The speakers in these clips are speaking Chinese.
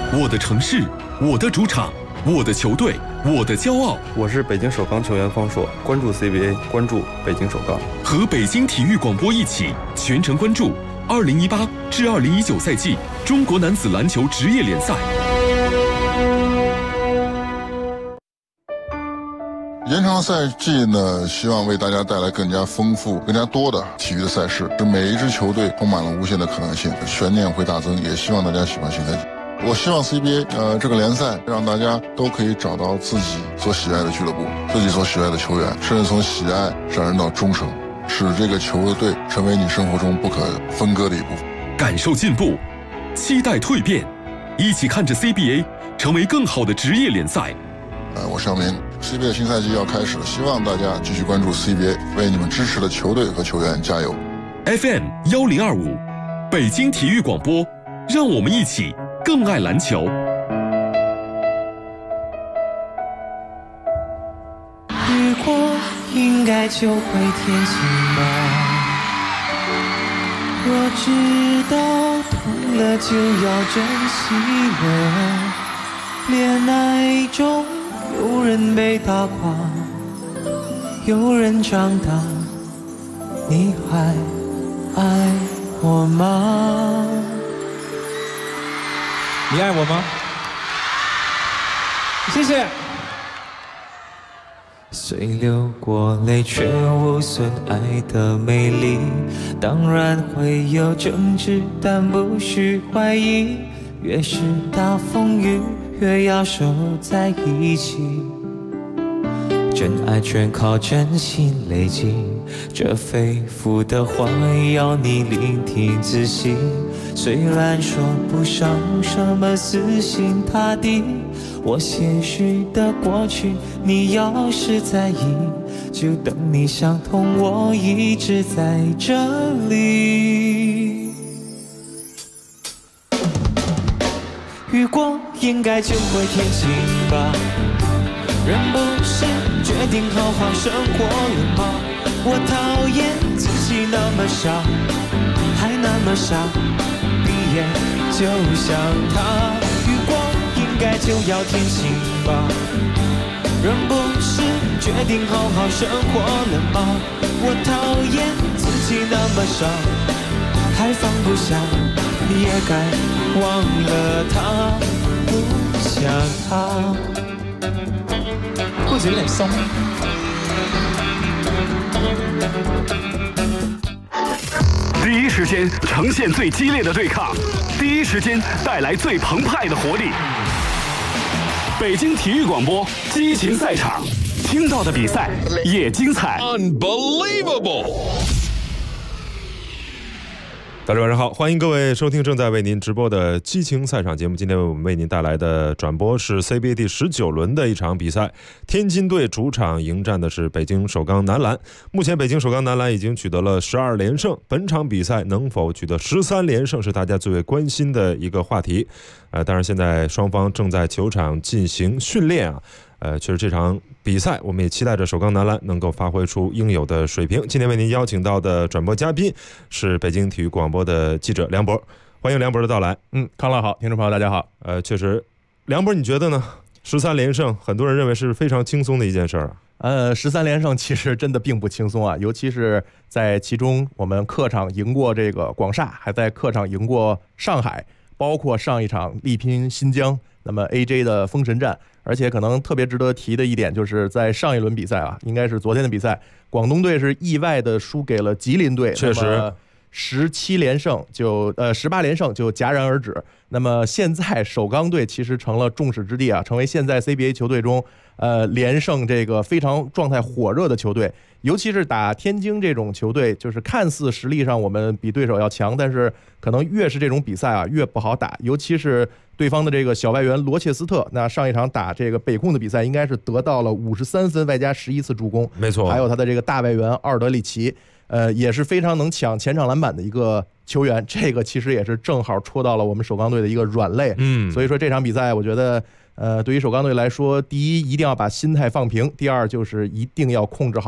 我的城市，我的主场，我的球队，我的骄傲。 我是北京首钢球员方硕，关注 CBA， 关注北京首钢。 和北京体育广播一起全程关注2018至2019赛季中国男子篮球职业联赛。 延长赛季呢，希望为大家带来更加丰富、更加多的体育的赛事，使每一支球队充满了无限的可能性，悬念会大增。也希望大家喜欢新赛季。我希望 CBA 这个联赛让大家都可以找到自己所喜爱的俱乐部，自己所喜爱的球员，甚至从喜爱上升到忠诚，使这个球队成为你生活中不可分割的一部分。 感受进步，期待蜕变，一起看着 CBA 成为更好的职业联赛。 我邵明 ，CBA 新赛季要开始了，希望大家继续关注 CBA， 为你们支持的球队和球员加油。 FM 1025，北京体育广播，让我们一起更爱篮球。 雨过应该就会天晴吧，若知道痛了就要珍惜了。恋爱中有人被打垮，有人长大，你还爱我吗？ 你爱我吗？谢谢。 虽流过泪却无损爱的美丽，当然会有争执，但不需怀疑，越是大风雨越要守在一起，真爱全靠真心累积，这肺腑的话要你聆听仔细，虽然说不上什么死心塌地，我些许的过去你要是在意，就等你想通，我一直在这里。雨过应该就会天晴吧，人不是决定好好生活了吗？我讨厌自己那么傻，还那么傻，闭眼就像他。雨过应该就要天晴吧，人不是决定好好生活了吗？我讨厌自己那么傻，还放不下，你也该忘了他，不想他。 裤子有点松。 第一时间呈现最激烈的对抗，第一时间带来最澎湃的活力。北京体育广播激情赛场，听到的比赛也精彩。 Unbelievable！ 大家晚上好，欢迎各位收听正在为您直播的激情赛场节目。今天我们为您带来的转播是 CBA 第19轮的一场比赛，天津队主场迎战的是北京首钢男篮。目前北京首钢男篮已经取得了12连胜，本场比赛能否取得13连胜是大家最为关心的一个话题。当然现在双方正在球场进行训练啊。确实这场比赛我们也期待着首钢男篮能够发挥出应有的水平。今天为您邀请到的转播嘉宾是北京体育广播的记者梁博，欢迎梁博的到来。 康乐好，听众朋友大家好。 确实，梁博你觉得呢？13连胜，很多人认为是非常轻松的一件事啊。 13连胜其实真的并不轻松啊，尤其是在其中我们客场赢过这个广厦，还在客场赢过上海，包括上一场力拼新疆，那么 AJ 的封神战。而且可能特别值得提的一点，就是在上一轮比赛啊，应该是昨天的比赛，广东队是意外的输给了吉林队， 确实 18连胜就戛然而止。那么现在首钢队其实成了众矢之的啊，成为现在 CBA 球队中连胜这个非常状态火热的球队。尤其是打天津这种球队，就是看似实力上我们比对手要强，但是可能越是这种比赛啊越不好打，尤其是对方的这个小外援罗切斯特，那上一场打这个北控的比赛应该是得到了53分外加11次助攻， 没错。 还有他的这个大外援阿尔德里奇，也是非常能抢前场篮板的一个球员，这个其实也是正好戳到了我们首钢队的一个软肋。所以说这场比赛我觉得对于首钢队来说，第一一定要把心态放平，第二就是一定要控制好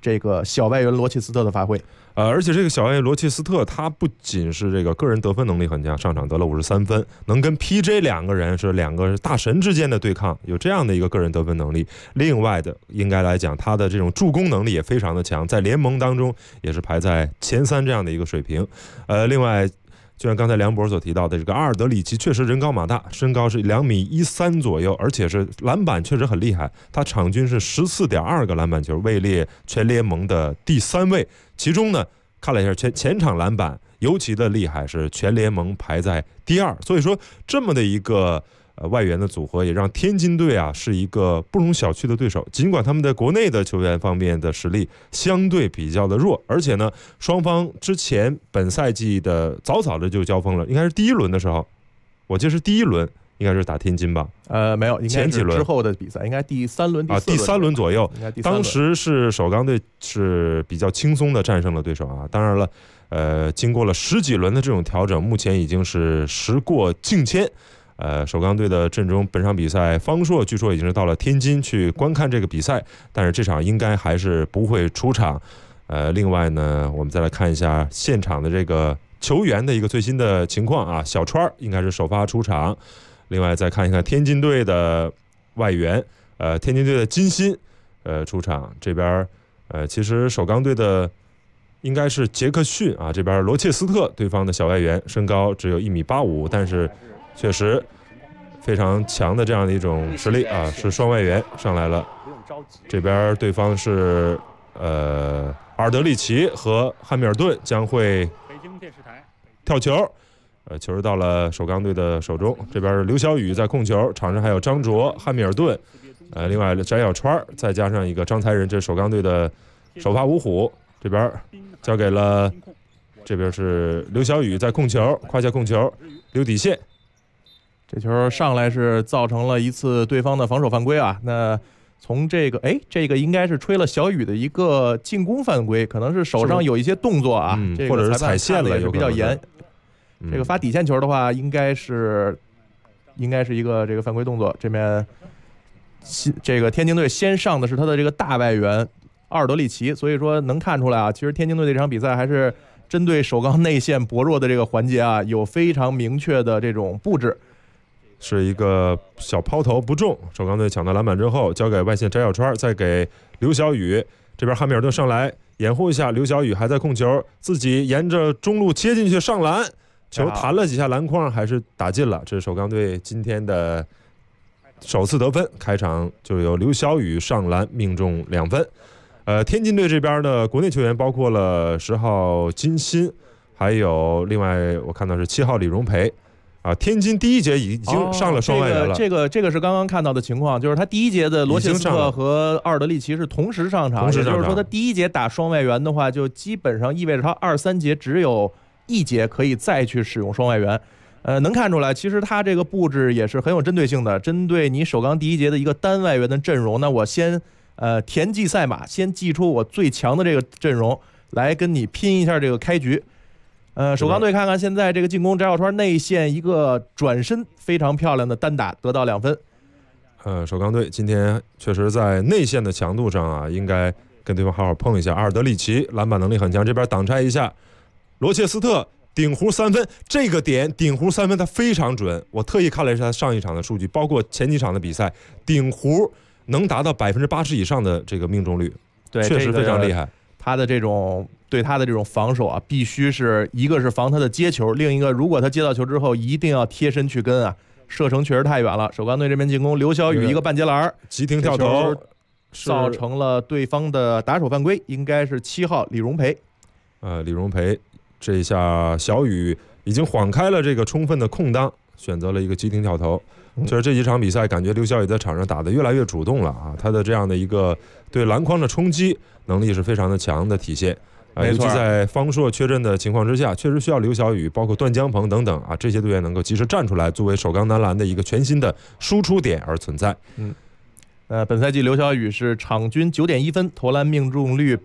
这个小外援罗切斯特的发挥。 而且这个小外援罗切斯特，他不仅是这个个人得分能力很强，上场得了53分，能跟 PJ 两个人是两个大神之间的对抗，有这样的一个个人得分能力。另外的，应该来讲，他的这种助攻能力也非常的强，在联盟当中也是排在前3这样的一个水平。另外，就像刚才梁博所提到的，这个阿尔德里奇确实人高马大，身高是2.13米左右，而且是篮板确实很厉害，他场均是14.2个篮板球，位列全联盟的第3位。其中呢，看了一下前场篮板尤其的厉害，是全联盟排在第2。所以说，这么的一个外援的组合，也让天津队啊是一个不容小觑的对手。尽管他们在国内的球员方面的实力相对比较的弱，而且呢，双方之前本赛季的早的就交锋了，应该是第1轮的时候，我记得是第1轮。应该是打天津吧？ 没有，应该是之后的比赛，应该第3轮、 第3轮左右。当时是首钢队是比较轻松的战胜了对手啊。当然了，经过了10几轮的这种调整，目前已经是时过境迁。首钢队的阵中，本场比赛方硕据说已经是到了天津去观看这个比赛，但是这场应该还是不会出场。另外呢，我们再来看一下现场的这个球员的一个最新的情况啊，小川应该是首发出场。另外再看一看天津队的外援，天津队的金鑫，出场。这边其实首钢队的应该是杰克逊啊，这边罗切斯特，对方的小外援，身高只有1.85米，但是确实非常强的这样的一种实力啊，是双外援上来了。这边对方是阿尔德里奇和汉密尔顿将会跳球。球到了首钢队的手中，这边刘晓宇在控球，场上还有张卓、汉密尔顿，另外翟小川，再加上一个张才仁，这是首钢队的首发五虎。这边交给了，这边是刘晓宇在控球，胯下控球，留底线。 这球上来是造成了一次对方的防守犯规啊。那从这个，这个应该是吹了小宇的一个进攻犯规，可能是手上有一些动作啊，这个或者是踩线了， 也是比较严。这个发底线球的话，应该是一个这个犯规动作。这边这个天津队先上的是他的这个大外援阿尔德里奇，所以说能看出来啊，其实天津队这场比赛还是针对首钢内线薄弱的这个环节啊，有非常明确的这种布置。 是一个小抛投不中，首钢队抢到篮板之后，交给外线翟小川，再给刘晓宇。这边汉密尔顿上来掩护一下，刘晓宇还在控球，自己沿着中路切进去上篮。球弹了几下篮筐，还是打进了。这是首钢队今天的首次得分，开场就由刘晓宇上篮命中2分。天津队这边的国内球员包括了10号金鑫，还有另外我看到是7号李荣培。天津第一节已经上了双外援了。 这个是刚刚看到的情况，就是他第一节的罗切斯特和阿尔德里奇是同时上场，也就是说他第一节打双外援的话，就基本上意味着他2、3节只有1节可以再去使用双外援。能看出来，其实他这个布置也是很有针对性的，针对你首钢第一节的一个单外援的阵容，那我先田忌赛马，先祭出我最强的这个阵容来跟你拼一下这个开局。首钢队看看现在这个进攻，翟小川内线一个转身非常漂亮的单打，得到2分。 首钢队今天确实在内线的强度上啊，应该跟对方好好碰一下。阿尔德里奇篮板能力很强，这边挡拆一下，罗切斯特顶弧3分，这个点顶弧3分他非常准，我特意看了一下他上一场的数据，包括前几场的比赛，顶弧能达到80%以上的这个命中率， 对， 确实非常厉害。 他的这种对他的这种防守啊，必须是一个是防他的接球，另一个如果他接到球之后一定要贴身去跟啊，射程确实太远了。首钢队这边进攻，刘晓宇一个半截篮急停跳投， 造成了对方的打手犯规，应该是7号李荣培。 李荣培这一下小宇已经晃开了这个充分的空当，选择了一个急停跳投。就是这几场比赛，感觉刘晓宇在场上打得越来越主动了啊！他的这样的一个对篮筐的冲击能力是非常的强的体现。尤其在方硕缺阵的情况之下，确实需要刘晓宇，包括段江鹏等等啊，这些队员能够及时站出来，作为首钢男篮的一个全新的输出点而存在。 本赛季刘晓宇是场均9.1分，投篮命中率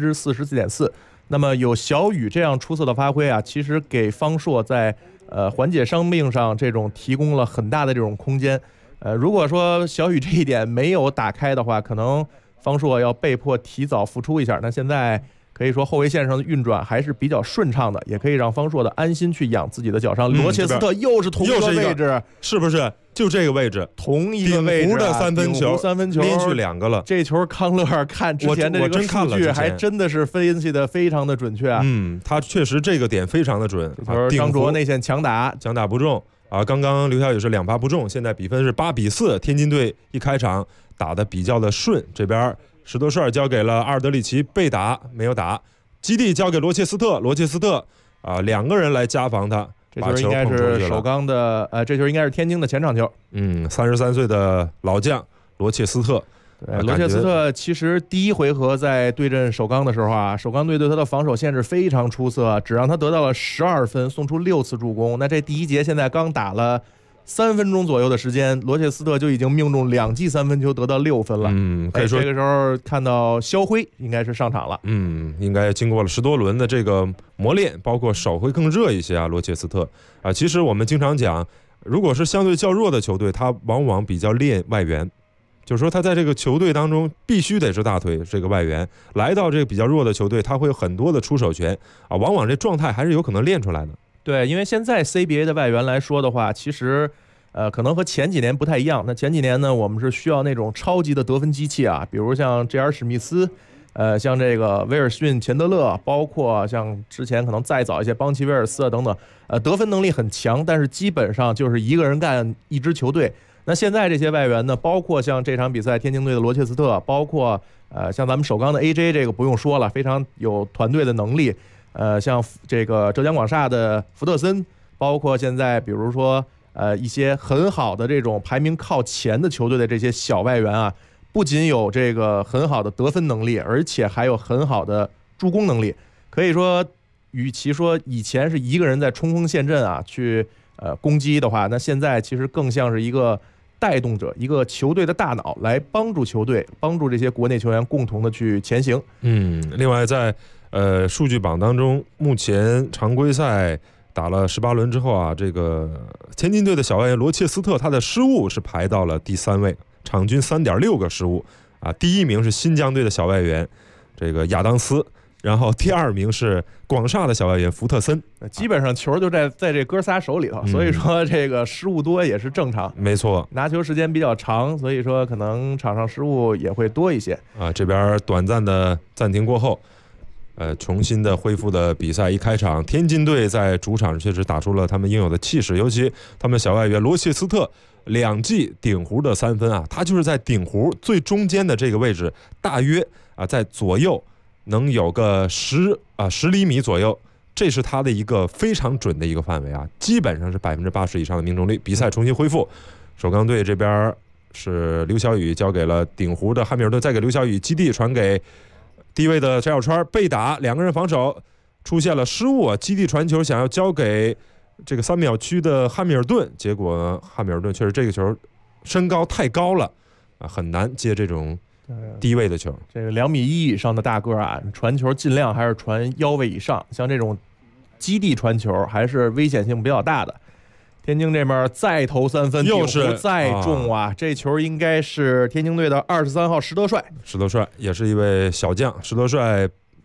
44.4%。那么有小宇这样出色的发挥啊，其实给方硕在缓解伤病上这种提供了很大的这种空间。如果说小宇这一点没有打开的话，可能方硕要被迫提早复出一下。那现在可以说后卫线上的运转还是比较顺畅的，也可以让方硕的安心去养自己的脚伤。罗切斯特又是同一个位置， 是不是？就这个位置， 同一个位置， 顶弧的三分球连续2个了。 这球康乐看之前的这个数据，还真的是分析的非常的准确啊。 他确实这个点非常的准。 张卓内线强打不中啊！刚刚刘晓宇是2发不中，现在比分是8-4。天津队一开场打得比较的顺，这边石德帅交给了阿尔德里奇被打没有打，基地交给罗切斯特2个人来加防他。 这球应该是首钢的，这球应该是天津的前场球。 33岁的老将罗切斯特。 罗切斯特其实第一回合在对阵首钢的时候啊，首钢队对他的防守限制非常出色，只让他得到了12分，送出6次助攻。那这第一节现在刚打了3分钟左右的时间，罗切斯特就已经命中2记3分球，得到6分了。 可以说这个时候看到肖辉应该是上场了。 应该经过了10多轮的这个磨练，包括手会更热一些啊。罗切斯特啊，其实我们经常讲，如果是相对较弱的球队，他往往比较练外援，就是说他在这个球队当中必须得是大腿这个外援，来到这个比较弱的球队，他会有很多的出手权啊，往往这状态还是有可能练出来的。 对，因为现在 CBA 的外援来说的话，其实可能和前几年不太一样。那前几年呢，我们是需要那种超级的得分机器啊，比如像 JR 史密斯，像这个威尔逊钱德勒，包括像之前可能再早一些邦奇威尔斯啊等等，得分能力很强，但是基本上就是一个人干一支球队。那现在这些外援呢，包括像这场比赛天津队的罗切斯特，包括像咱们首钢的 AJ， 这个不用说了，非常有团队的能力。像这个浙江广厦的福特森，包括现在比如说一些很好的这种排名靠前的球队的这些小外援啊，不仅有这个很好的得分能力，而且还有很好的助攻能力。可以说，与其说以前是一个人在冲锋陷阵啊去攻击的话，那现在其实更像是一个带动者，一个球队的大脑，来帮助球队，帮助这些国内球员共同的去前行。 另外在数据榜当中，目前常规赛打了18轮之后啊，这个天津队的小外援罗切斯特，他的失误是排到了第3位，场均3.6个失误啊。第1名是新疆队的小外援这个亚当斯，然后第2名是广厦的小外援福特森。 基本上球就在这哥仨手里头，所以说这个失误多也是正常。 没错， 拿球时间比较长，所以说可能场上失误也会多一些啊。这边短暂的暂停过后，重新的恢复的比赛。一开场，天津队在主场确实打出了他们应有的气势，尤其他们小外援罗切斯特2记顶弧的3分啊，他就是在顶弧最中间的这个位置，大约在左右能有个10厘米左右，这是他的一个非常准的一个范围啊，基本上是80%以上的命中率。比赛重新恢复，首钢队这边是刘晓宇交给了顶弧的汉密尔顿，再给刘晓宇基地传给低位的翟小川，被打，2个人防守出现了失误啊！基地传球想要交给这个3秒区的汉密尔顿，结果汉密尔顿确实这个球身高太高了啊，很难接这种低位的球。 这个2.1米以上的大个啊，传球尽量还是传腰位以上，像这种基地传球还是危险性比较大的。天津这边再投3分， 又是再中啊！这球应该是天津队的23号石德帅。 石德帅也是一位小将。石德帅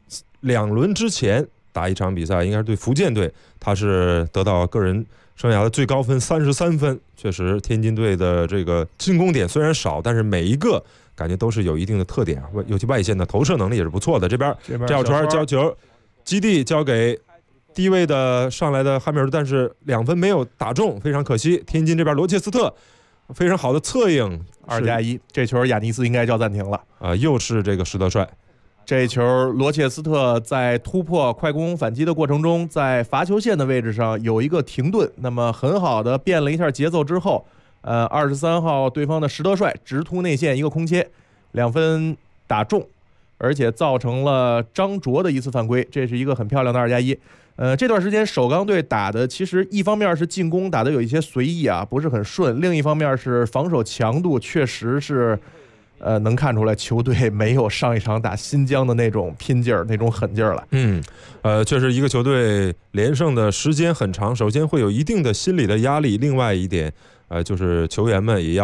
2轮之前打一场比赛，应该是对福建队，他是得到个人生涯的最高分33分。确实，天津队的这个进攻点虽然少，但是每一个感觉都是有一定的特点，尤其外线的投射能力也是不错的。这边赵川交球，基地交给低位的上来的汉密尔顿，但是2分没有打中，非常可惜。天津这边罗切斯特非常好的策应 ，2+1，这球亚尼斯应该叫暂停了啊！又是这个石德帅， 这球罗切斯特在突破快攻反击的过程中，在罚球线的位置上有一个停顿，那么很好的变了一下节奏之后，23号对方的石德帅直突内线一个空切，2分打中，而且造成了张卓的一次犯规，这是一个很漂亮的2+1。这段时间首钢队打的其实一方面是进攻打的有一些随意啊，不是很顺，另一方面是防守强度确实是能看出来球队没有上一场打新疆的那种拼劲儿，那种狠劲儿了。 确实一个球队连胜的时间很长，首先会有一定的心理的压力，另外一点就是球员们也要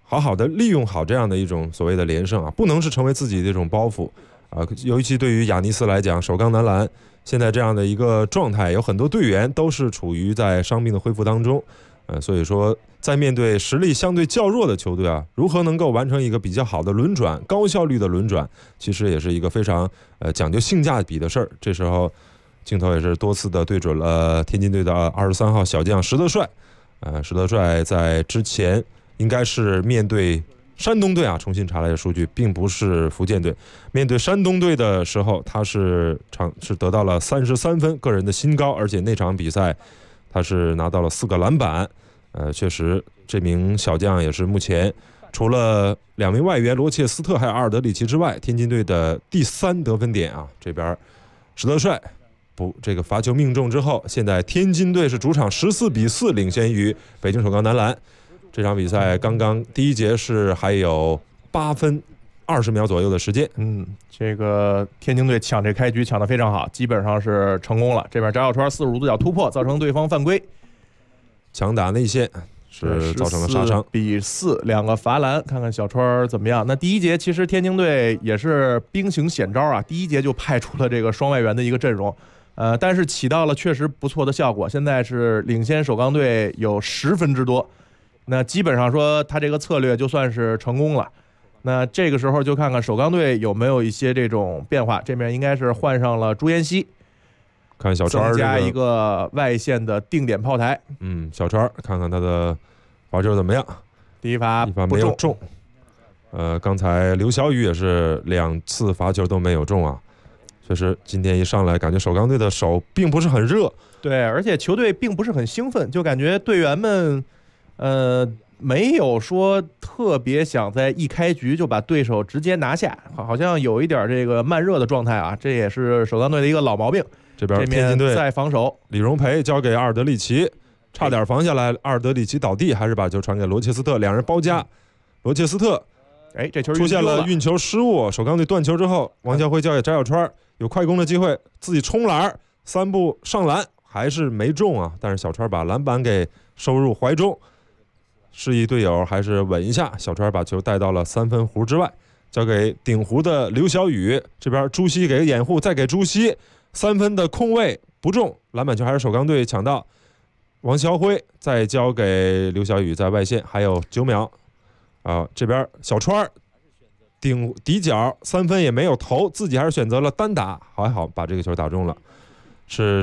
好好的利用好这样的一种所谓的连胜啊，不能是成为自己的一种包袱啊。尤其对于亚尼斯来讲，首钢男篮现在这样的一个状态，有很多队员都是处于在伤病的恢复当中，所以说在面对实力相对较弱的球队啊，如何能够完成一个比较好的轮转、高效率的轮转，其实也是一个非常讲究性价比的事儿。这时候镜头也是多次的对准了天津队的23号小将石德帅，石德帅在之前应该是面对山东队啊，重新查来的数据，并不是福建队。面对山东队的时候，他是得到了33分，个人的新高，而且那场比赛他是拿到了4个篮板。确实，这名小将也是目前除了2名外援罗切斯特还有阿尔德里奇之外，天津队的第3得分点啊。这边石德帅这个罚球命中之后，现在天津队是主场14-4领先于北京首钢男篮。这场比赛刚刚第一节是还有8分20秒左右的时间。 这个天津队抢这开局抢得非常好，基本上是成功了。这边翟小川45度角突破，造成对方犯规， 强打内线是造成了杀伤。 14-4，两个罚篮，看看小川怎么样。那第一节其实天津队也是兵行险招啊，第一节就派出了这个双外援的一个阵容，但是起到了确实不错的效果。现在是领先首钢队有10分之多。那基本上说他这个策略就算是成功了。那这个时候就看看首钢队有没有一些这种变化。这边应该是换上了朱彦西， 看小川增加一个外线的定点炮台。 小川看看他的罚球怎么样。 第一罚没有中。刚才刘晓宇也是2次罚球都没有中啊。确实今天一上来感觉首钢队的手并不是很热。 对，而且球队并不是很兴奋，就感觉队员们没有说特别想在一开局就把对手直接拿下，好像有一点这个慢热的状态啊，这也是首钢队的一个老毛病。 这边天津队在防守， 李荣培交给阿尔德里奇，差点防下来，阿尔德里奇倒地，还是把球传给罗切斯特，两人包夹。罗切斯特， 这球出现了运球失误，首钢队断球之后，王晓辉交给翟小川，有快攻的机会，自己冲篮，3步上篮，还是没中啊，但是小川把篮板给收入怀中。示意队友还是稳一下，小川把球带到了3分弧之外，交给顶弧的刘晓宇，这边朱熹给个掩护，再给朱熹3分的空位不中，篮板球还是首钢队抢到，王晓辉再交给刘晓宇在外线还有9秒这边小川底角3分也没有投，自己还是选择了单打，还好把这个球打中了，是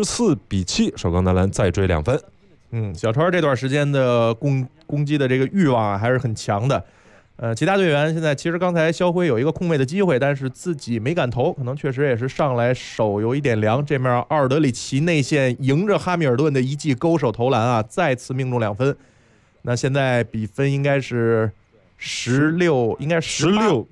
14-7，首钢男篮再追2分。 小川这段时间的攻击的这个欲望啊还是很强的。其他队员现在其实刚才肖辉有一个空位的机会，但是自己没敢投，可能确实也是上来手有一点凉。这面阿尔德里奇内线迎着哈密尔顿的一记勾手投篮啊，再次命中2分。那现在比分应该是16，应该是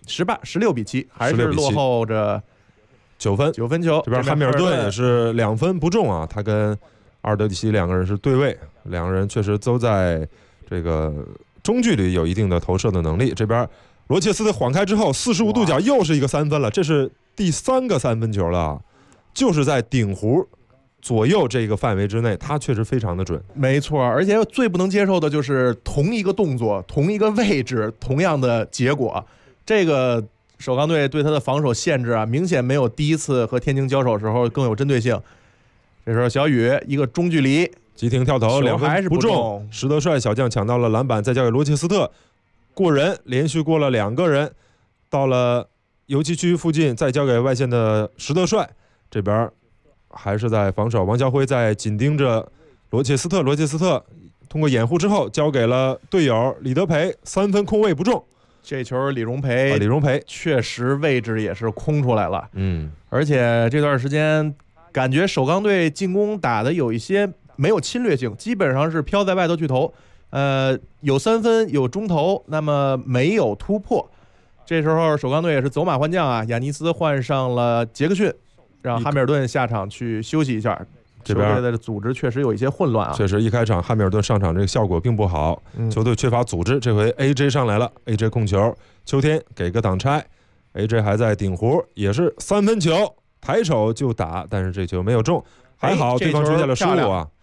16-7，还是落后着 9分球。这边哈密尔顿也是2分不中啊，他跟阿尔德里奇两个人是对位，两个人确实都在这个中距离有一定的投射的能力。这边罗切斯特晃开之后45度角又是一个3分了，这是第3个3分球了，就是在顶弧左右这个范围之内，他确实非常的准。 没错，而且最不能接受的就是同一个动作同一个位置同样的结果，这个首钢队对他的防守限制啊，明显没有第一次和天津交手时候更有针对性。这时候小雨一个中距离急停跳投2分不中，石德帅小将抢到了篮板，再交给罗切斯特，过人连续过了2个人，到了油漆区附近，再交给外线的石德帅，这边还是在防守，王晓辉在紧盯着罗切斯特通过掩护之后交给了队友李德培，3分空位不中。 这球李荣培确实位置也是空出来了，而且这段时间感觉首钢队进攻打的有一些没有侵略性，基本上是飘在外头去投，有3分有中投，那么没有突破。这时候首钢队也是走马换将啊，亚尼斯换上了杰克逊，让哈密尔顿下场去休息一下。这边的组织确实有一些混乱啊， 确实一开场哈密尔顿上场这个效果并不好，球队缺乏组织。这回 AJ 上来了， AJ 控球，秋天给个挡拆， AJ 还在顶弧，也是3分球，抬手就打，但是这球没有中，还好对方出现了失误啊。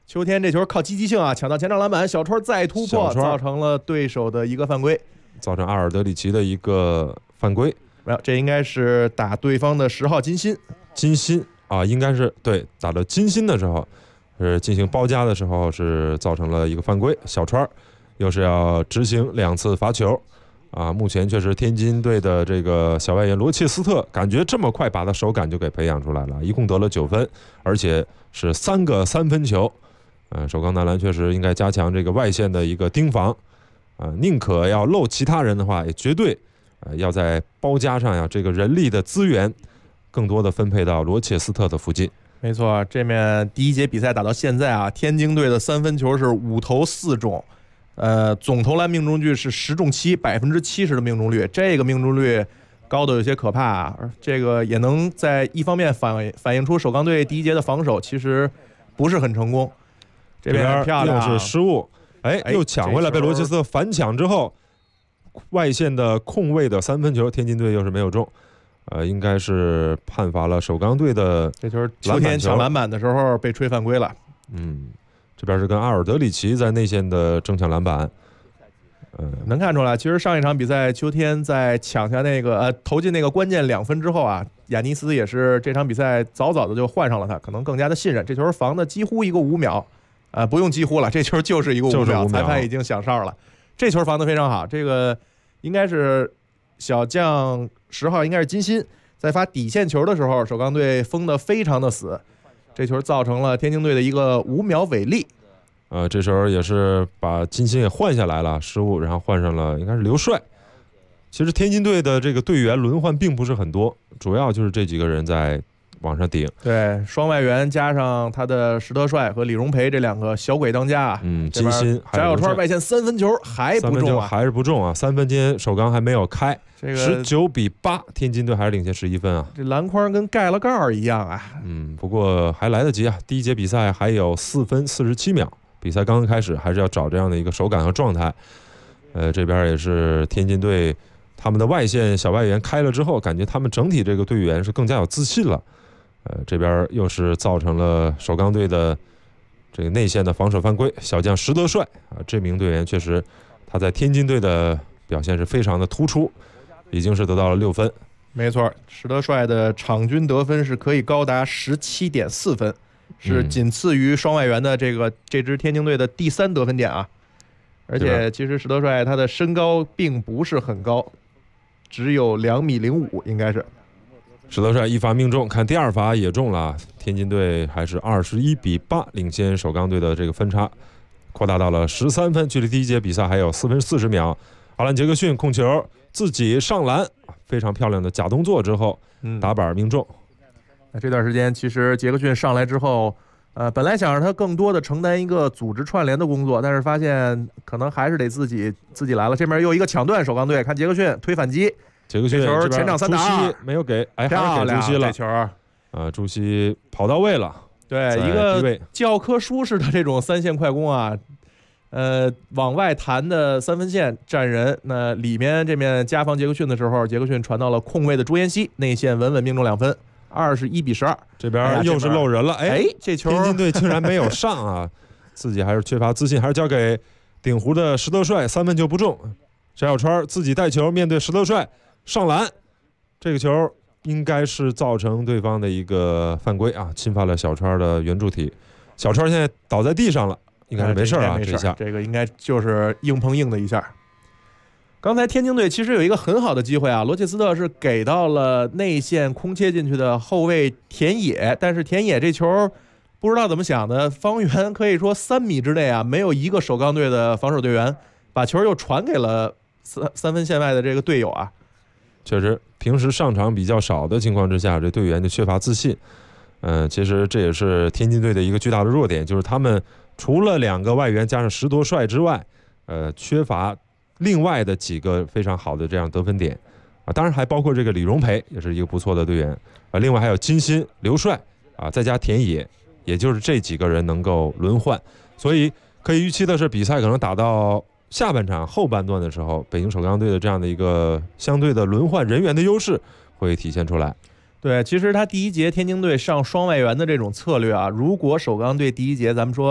秋天这球靠积极性啊，抢到前场篮板，小川再突破，造成了对手的一个犯规， 造成阿尔德里奇的一个犯规。 没有，这应该是打对方的10号金鑫啊，应该是对打到金鑫的时候，是进行包夹的时候是造成了一个犯规，小川又是要执行2次罚球啊。目前确实天津队的这个小外援罗切斯特感觉这么快把他手感就给培养出来了，一共得了9分，而且是3个3分球。首钢男篮确实应该加强这个外线的一个盯防宁可要漏其他人的话，也绝对要在包夹上呀这个人力的资源更多的分配到罗切斯特的附近。没错，这面第一节比赛打到现在啊，天津队的3分球是5投4中，总投篮命中率是10中7，70%的命中率，这个命中率高的有些可怕啊。这个也能在一方面反映出首钢队第一节的防守其实不是很成功。这边漂亮，又是失误，又抢回来，被罗切斯特反抢之后，外线的空位的3分球，天津队又是没有中，应该是判罚了首钢队的这球。秋天抢篮板的时候被吹犯规了。这边是跟阿尔德里奇在内线的争抢篮板。能看出来，其实上一场比赛秋天在抢下那个投进那个关键2分之后啊，亚尼斯也是这场比赛早的就换上了他，可能更加的信任。这球防的几乎一个5秒。不用几乎了，这球就是一个5秒，裁判已经响哨了。这球防得非常好，这个应该是小将10号，应该是金鑫，在发底线球的时候，首钢队封得非常的死，这球造成了天津队的一个5秒违例。这时候也是把金鑫也换下来了，失误，然后换上了应该是刘帅。其实天津队的这个队员轮换并不是很多，主要就是这几个人在往上顶，对，双外援加上他的石德帅和李荣培这2个小鬼当家啊。金鑫、翟小川外线3分球还不中啊，还是不中啊，3分间首钢还没有开，这个19比8，天津队还是领先11分啊。这篮筐跟盖了盖一样啊。不过还来得及啊，第一节比赛还有4分47秒，比赛刚刚开始，还是要找这样的一个手感和状态。这边也是天津队他们的外线小外援开了之后，感觉他们整体这个队员是更加有自信了。这边又是造成了首钢队的这个内线的防守犯规，小将石德帅这名队员确实他在天津队的表现是非常的突出，已经是得到了6分。没错，石德帅的场均得分是可以高达17.4分，是仅次于双外援的这支天津队的第3得分点啊。而且其实石德帅他的身高并不是很高，只有2.05米，应该是。石德帅一罚命中，看第2罚也中了，天津队还是21比8领先首钢队的这个分差扩大到了13分，距离第一节比赛还有4分40秒。阿兰杰克逊控球自己上篮，非常漂亮的假动作之后打板命中。那这段时间其实杰克逊上来之后本来想让他更多的承担一个组织串联的工作，但是发现可能还是得自己来了。这边又一个抢断，首钢队看杰克逊推反击，杰克逊球前场3打2没有给，还是给朱熹了。这球朱熹跑到位了，对，一个教科书式的这种3线快攻啊，往外弹的3分线站人，那里面这面加防杰克逊的时候，杰克逊传到了空位的朱彦西，内线稳稳命中2分，21比12。这边又是漏人了，这球天津队竟然没有上啊，自己还是缺乏自信，还是交给顶弧的石德帅，3分球不中，翟小川自己带球面对石德帅上篮，这个球应该是造成对方的一个犯规啊，侵犯了小川的圆柱体，小川现在倒在地上了，应该是没事啊，这一下这个应该就是硬碰硬的一下。刚才天津队其实有一个很好的机会啊，罗切斯特是给到了内线空切进去的后卫田野，但是田野这球不知道怎么想的，方圆可以说3米之内啊，没有一个首钢队的防守队员，把球又传给了三分线外的这个队友啊。确实，平时上场比较少的情况之下，这队员就缺乏自信。其实这也是天津队的一个巨大的弱点，就是他们除了2个外援加上石德帅之外，缺乏另外的几个非常好的这样得分点啊。当然还包括这个李荣培，也是一个不错的队员啊。另外还有金鑫、刘帅啊，再加田野，也就是这几个人能够轮换，所以可以预期的是，比赛可能打到下半场后半段的时候，北京首钢队的这样的一个相对的轮换人员的优势会体现出来。对，其实他第一节天津队上双外援的这种策略啊，如果首钢队第一节咱们说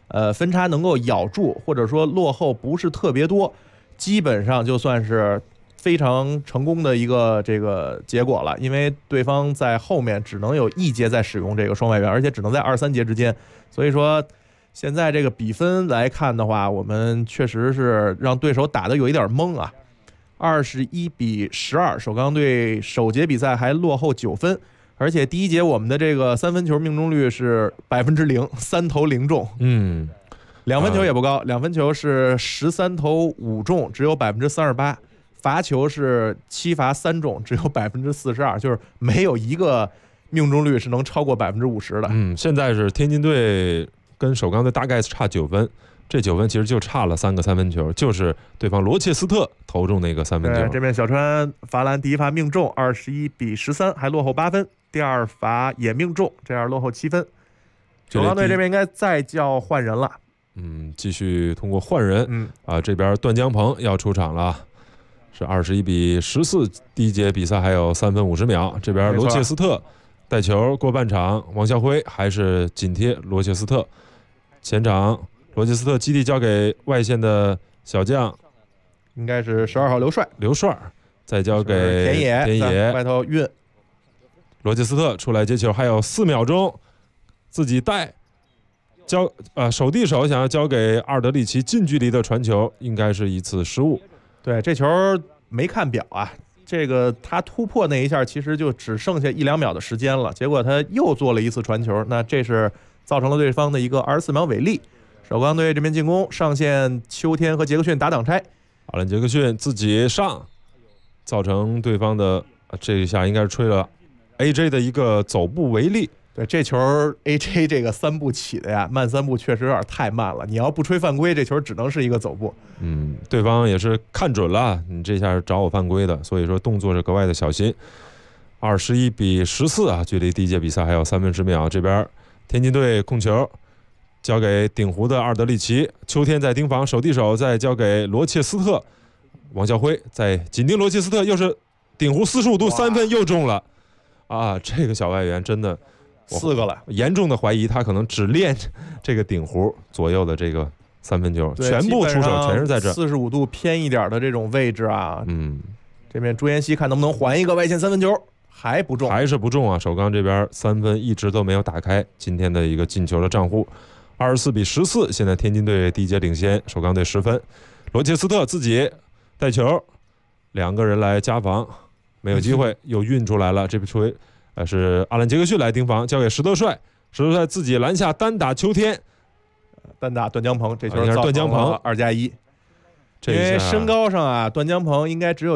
分差能够咬住，或者说落后不是特别多，基本上就算是非常成功的一个这个结果了。因为对方在后面只能有一节在使用这个双外援，而且只能在2、3节之间，所以说现在这个比分来看的话，我们确实是让对手打得有一点懵啊。21-12，首钢队首节比赛还落后9分，而且第一节我们的这个3分球命中率是0%，3投0中。2分球也不高，2分球是13投5中，只有38%。罚球是7罚3中，只有42%，就是没有一个命中率是能超过50%的。 现在是天津队跟首钢队大概差9分。这9分其实就差了3个3分球，就是对方罗切斯特投中那个3分球。 这边小川罚篮第一罚命中，21-13，还落后8分。第二罚也命中，这样落后7分。首钢队这边应该再叫换人了。 继续通过换人。这边段江鹏要出场了，是21-14。第一节比赛还有3分50秒。这边罗切斯特带球过半场，王孝辉还是紧贴罗切斯特，前场。罗切斯特基地交给外线的小将， 应该是12号刘帅，再交给田野外头运。 罗切斯特出来接球，还有4秒钟，自己带手递手想要交给阿尔德里奇，近距离的传球应该是一次失误。 对，这球没看表啊，这个他突破那一下其实就只剩下1、2秒的时间了，结果他又做了一次传球，那这是造成了对方的一个24秒违例。首钢队这边进攻，上线秋天和杰克逊打挡拆， 阿伦杰克逊自己上，造成对方的这一下应该是吹了 AJ 的一个走步违例。 对，这球 AJ 这个3步起的呀，慢3步确实有点太慢了，你要不吹犯规，这球只能是一个走步。 对方也是看准了你这下找我犯规的，所以说动作是格外的小心。21-14距离第一节比赛还有3分10秒。这边天津队控球交给顶湖的阿尔德里奇，秋天在盯防，手递手再交给罗切斯特，王孝辉在紧盯罗切斯特，又是顶湖45度3分又中了这个小外援真的 4个了， 严重的怀疑他可能只练这个顶湖左右的这个3分球，全部出手全是在这 45度偏一点的这种位置啊。这边朱彦西看能不能还一个外线3分球，还不中， 还是不中啊！首钢这边3分一直都没有打开今天的一个进球的账户。24-14，现在天津队第一节领先，首钢队10分。罗切斯特自己带球，2个人来加防，没有机会，又运出来了。这回是阿兰杰克逊来盯防，交给石德帅，石德帅自己篮下单打秋天， 单打段江鹏，这球段江鹏 2+1。因为身高上啊，段江鹏应该只有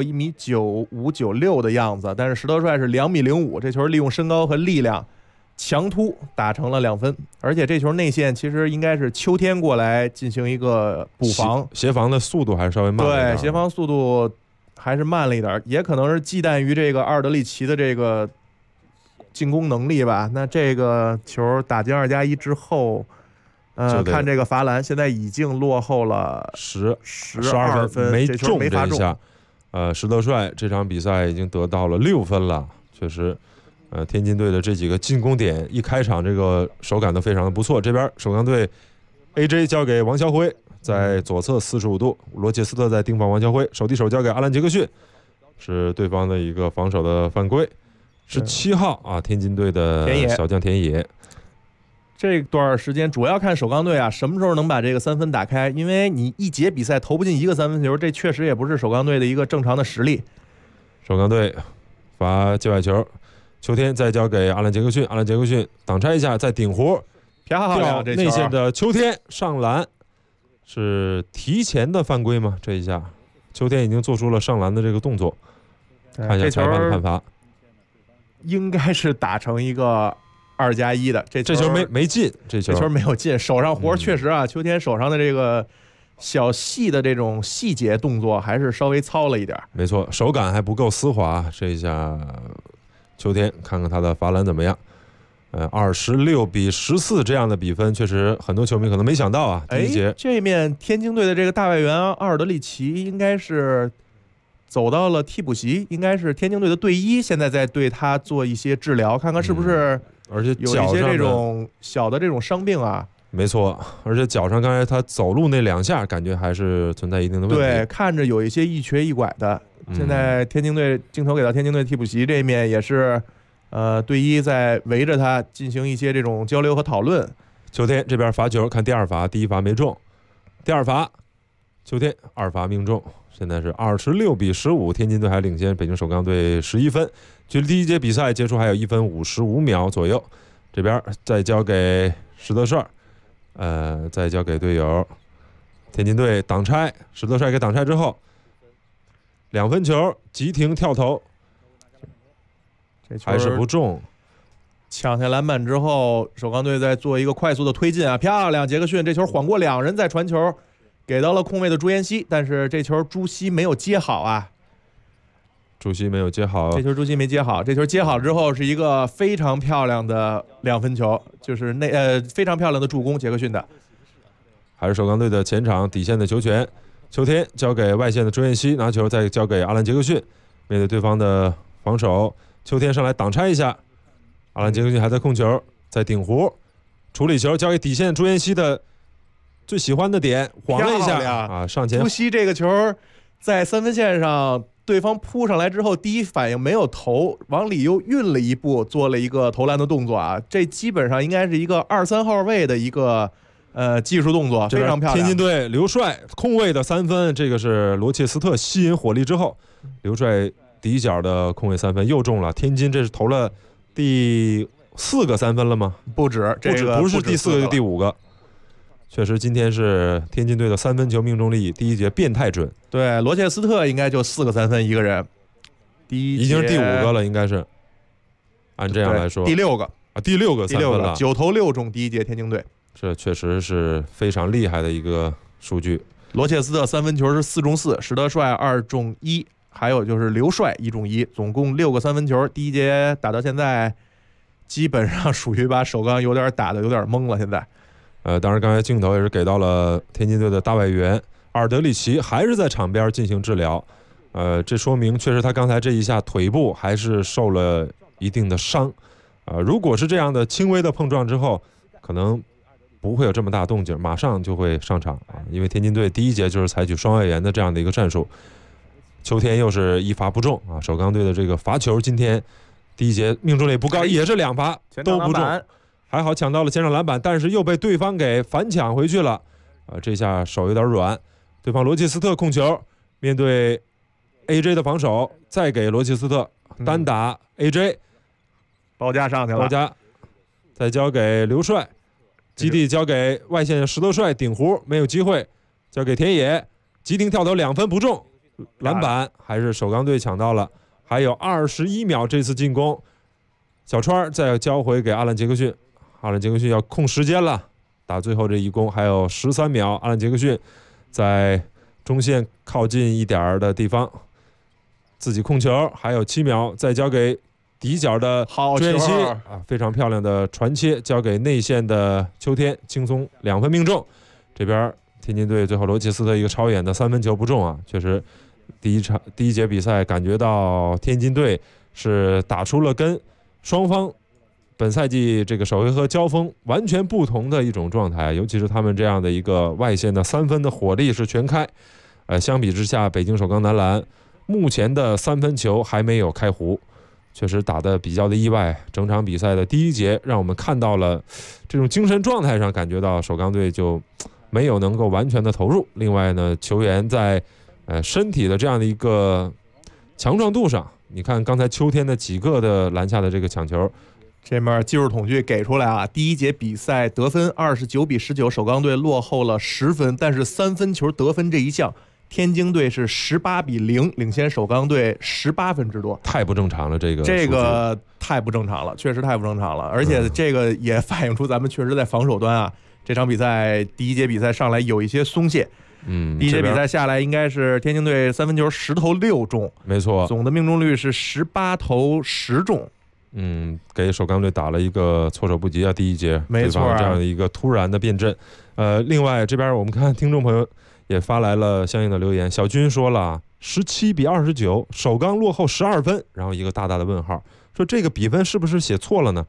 1.95、96的样子，但是石德帅是2.05米，这球利用身高和力量强突打成了2分，而且这球内线其实应该是秋天过来进行一个补防， 协防的速度还是稍微慢了一点， 对，协防速度还是慢了一点，也可能是忌惮于这个阿尔德里奇的这个进攻能力吧。那这个球打进2+1之后，看这个罚篮，现在已经落后了12分， 没中没罚中。 石德帅这场比赛已经得到了6分了，确实。天津队的这几个进攻点一开场这个手感都非常的不错。这边首钢队 AJ 交给王孝辉，在左侧45度，罗切斯特在盯防王孝辉，手递手交给阿兰杰克逊，是对方的一个防守的犯规。17号天津队的小将田野。 这段时间主要看首钢队啊什么时候能把这个3分打开，因为你一节比赛投不进一个3分球，这确实也不是首钢队的一个正常的实力。 首钢队罚界外球，秋天再交给阿兰杰克逊，阿兰杰克逊挡拆一下，再顶弧， 漂亮！ 内线的秋天上篮，是提前的犯规吗？这一下，秋天已经做出了上篮的这个动作，看一下裁判的判罚， 应该是打成一个2+1的，这球没进，这球没有进，手上活确实啊，秋天手上的这个小细的这种细节动作还是稍微糙了一点， 没错，手感还不够丝滑，这一下。秋天看看他的罚篮怎么样？26-14这样的比分，确实很多球迷可能没想到啊。第一节这面天津队的这个大外援阿尔德里奇应该是走到了替补席，应该是天津队的队医现在在对他做一些治疗，看看是不是而且有一些这种小的这种伤病啊。 没错，而且脚上刚才他走路那2下，感觉还是存在一定的问题。 对，看着有一些一瘸一拐的。现在天津队镜头给到天津队替补席这面也是，队医在围着他进行一些这种交流和讨论。 秋天这边罚球，看第2罚，第1罚没中，第2罚，秋天2罚命中，现在是26-15，天津队还领先北京首钢队11分，距离第1节比赛结束还有1分55秒左右。这边再交给石德帅，再交给队友，天津队挡拆，石德帅给挡拆之后，2分球急停跳投， 这球还是不中。 抢下篮板之后，首钢队在做一个快速的推进啊，漂亮！杰克逊这球晃过2人再传球，给到了空位的朱彦西，但是这球朱熹没有接好啊。 朱熹没有接好， 这球朱熹没接好，这球接好之后是一个非常漂亮的2分球，就是非常漂亮的助攻，杰克逊的。 还是首钢队的前场底线的球权，秋天交给外线的朱彦西拿球，再交给阿兰杰克逊，面对对方的防守，秋天上来挡拆一下，阿兰杰克逊还在控球，在顶弧处理球，交给底线朱彦西的最喜欢的点，晃了一下啊，上前。 朱熹这个球在3分线上。对方扑上来之后，第一反应没有投，往里又运了一步，做了一个投篮的动作啊！这基本上应该是一个2、3号位的一个技术动作，非常漂亮。 天津队刘帅空位的3分，这个是罗切斯特吸引火力之后，刘帅底角的空位3分又中了。天津这是投了第4个3分了吗？ 不止，这个不是第4个就第5个。确实，今天是天津队的3分球命中率第1节变态准。 对，罗切斯特应该就4个3分一个人， 已经是第5个了，应该是。按这样来说， 第6个啊，第6个3分了 ，9投6中，第1节天津队， 这确实是非常厉害的一个数据。 罗切斯特3分球是4中4，石德帅2中1，还有就是刘帅1中1，总共6个3分球。第1节打到现在，基本上属于把首钢有点打得有点懵了，现在。 当然刚才镜头也是给到了天津队的大外援阿尔德里奇，还是在场边进行治疗。这说明确实他刚才这一下腿部还是受了一定的伤。如果是这样的轻微的碰撞之后，可能不会有这么大动静，马上就会上场啊。因为天津队第1节就是采取双外援的这样的一个战术。秋天又是1罚不中啊，首钢队的这个罚球今天第1节命中率不高，也是2罚都不中。还好抢到了前场篮板，但是又被对方给反抢回去了。这下手有点软。对方罗切斯特控球，面对 AJ 的防守，再给罗切斯特单打 AJ， 包夹上去了。 包夹，再交给刘帅，基地交给外线石德帅顶弧没有机会，交给田野急停跳投2分不中，篮板还是首钢队抢到了。还有21秒这次进攻，小川再交回给阿兰杰克逊。阿兰杰克逊要控时间了，打最后这一攻还有13秒。阿兰杰克逊在中线靠近一点的地方自己控球，还有7秒，再交给底角的朱彦西啊，非常漂亮的传切，交给内线的秋天，轻松2分命中。这边天津队最后罗切斯特一个超远的3分球不中啊，确实第一节比赛感觉到天津队是打出了跟双方本赛季这个首回合交锋完全不同的一种状态，尤其是他们这样的一个外线的3分的火力是全开。相比之下，北京首钢男篮目前的3分球还没有开壶，确实打得比较的意外。整场比赛的第1节让我们看到了这种精神状态上感觉到首钢队就没有能够完全的投入。另外呢，球员在身体的这样的一个强壮度上，你看刚才秋天的几个的篮下的这个抢球。 这面技术统计给出来啊，第1节比赛得分29-19，首钢队落后了10分，但是3分球得分这一项，天津队是18-0领先首钢队18分之多， 太不正常了，这个太不正常了，确实太不正常了，而且这个也反映出咱们确实在防守端啊，这场比赛第1节比赛上来有一些松懈。第1节比赛下来应该是天津队3分球10投6中， 没错， 总的命中率是18投10中。 给首钢队打了一个措手不及啊！第1节， 没错， 这样的一个突然的变阵。另外这边我们看听众朋友也发来了相应的留言，小军说了17-29，首钢落后12分，然后一个大大的问号，说这个比分是不是写错了呢？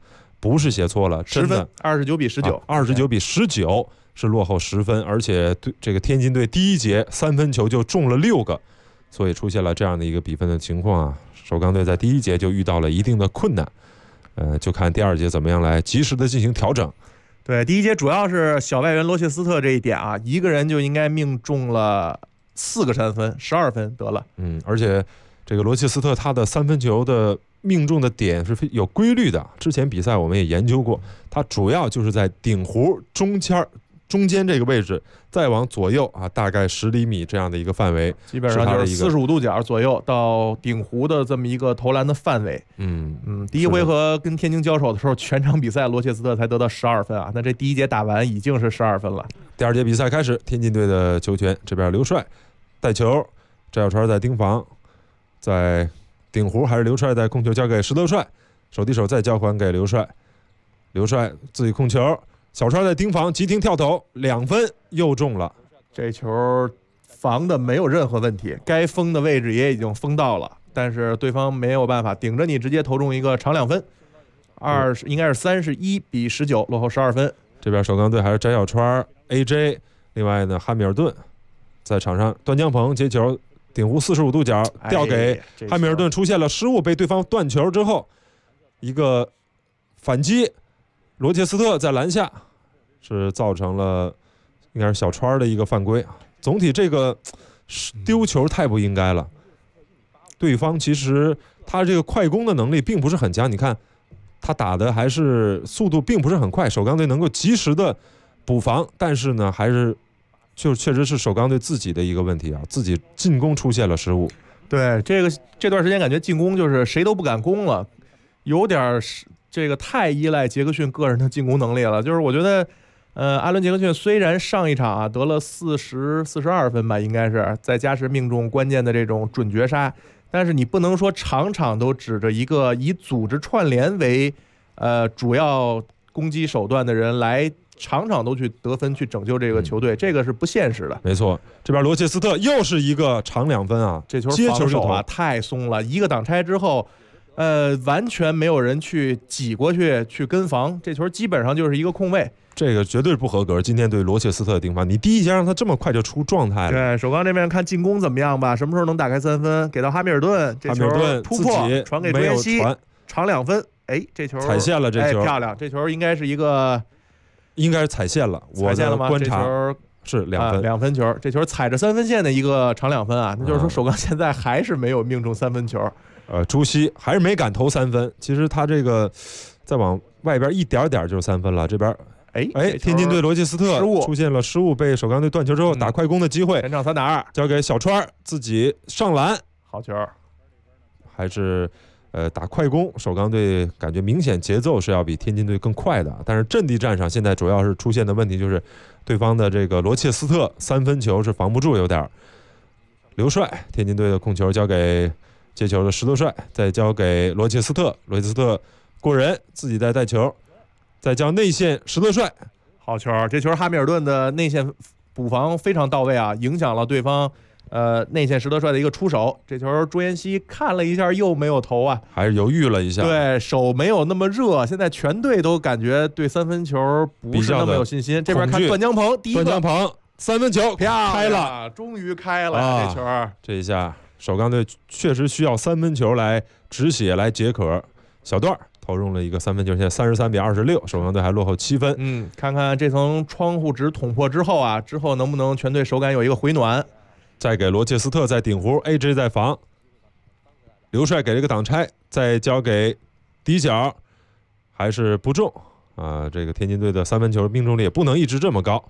不是写错了，真的 29比19， 29比19是落后10分，而且对这个天津队第一节3分球就中了6个，所以出现了这样的一个比分的情况啊。首钢队在第一节就遇到了一定的困难，就看第二节怎么样来及时的进行调整。 对，第一节主要是小外援罗切斯特这一点啊，一个人就应该命中了4个3分，12分得了。 而且这个罗切斯特他的3分球的命中的点是有规律的，之前比赛我们也研究过，他主要就是在顶弧中间这个位置，再往左右啊，大概10厘米这样的一个范围， 基本上就是45度角左右到顶弧的这么一个投篮的范围。第一回合跟天津交手的时候，全场比赛罗切斯特才得到12分啊，那这第一节打完已经是12分了。 第二节比赛开始，天津队的球权，这边刘帅带球，翟小川在盯防，在顶弧还是刘帅在控球，交给石德帅，手递手再交还给刘帅，刘帅自己控球。小川在盯防，急停跳投2分又中了， 这球防的没有任何问题，该封的位置也已经封到了，但是对方没有办法顶着你直接投中一个长2分，应该是31比19，落后12分。 这边首钢队还是翟小川 AJ， 另外呢汉密尔顿在场上，段江鹏接球顶弧45度角调给汉密尔顿，出现了失误，被对方断球之后一个反击，罗切斯特在篮下是造成了应该是小川的一个犯规。总体这个丢球太不应该了，对方其实他这个快攻的能力并不是很强，你看他打的还是速度并不是很快，首钢队能够及时的补防，但是呢还是就确实是首钢队自己的一个问题啊，自己进攻出现了失误。 对，这段时间感觉进攻就是谁都不敢攻了，有点这个太依赖杰克逊个人的进攻能力了。就是我觉得阿伦杰克逊虽然上一场啊得了42分吧，应该是在加时命中关键的这种准绝杀，但是你不能说场场都指着一个以组织串联为主要攻击手段的人来场场都去得分去拯救这个球队，这个是不现实的。 没错，这边罗切斯特又是一个长2分啊， 这球防守啊太松了，一个挡拆之后完全没有人去挤过去跟防，这球基本上就是一个空位， 这个绝对是不合格。今天对罗切斯特的盯防，你第一节让他这么快就出状态了。 对，首钢这边看进攻怎么样吧，什么时候能打开3分，给到哈密尔顿，这球突破传给朱彦西，长2分，这球踩线了，这球漂亮，这球应该是一个。 应该是踩线了，我的观察是2 分球，这球踩着3分线的一个长2分啊，那就是说首钢现在还是没有命中3分球。 朱熹还是没敢投3分，其实他这个再往外边一点点就是3分了。这边天津队罗切斯特出现了失误，被首钢队断球之后打快攻的机会， 全场3打2， 交给小川自己上篮， 好球， 还是。打快攻，首钢队感觉明显节奏是要比天津队更快的，但是阵地战上现在主要是出现的问题就是对方的这个罗切斯特3分球是防不住，有点。刘帅天津队的控球交给接球的石头帅，再交给罗切斯特，罗切斯特过人自己带球，再交内线石头帅， 好球，这球哈密尔顿的内线补防非常到位啊，影响了对方。内线石德帅的一个出手，这球朱彦西看了一下又没有投啊， 还是犹豫了一下， 对手没有那么热，现在全队都感觉对3分球不是那么有信心。这边看段江鹏，第一个段江鹏3分球开了， 终于开了，这球这一下首钢队确实需要3分球来止血来解渴，小段投中了一个3分球，现在33比26，首钢队还落后7分。 看看这层窗户纸捅破之后啊，之后能不能全队手感有一个回暖。 再给罗切斯特在顶弧 ，AJ 在防，刘帅给了一个挡拆，再交给底角，还是不中啊！这个天津队的3分球命中率也不能一直这么高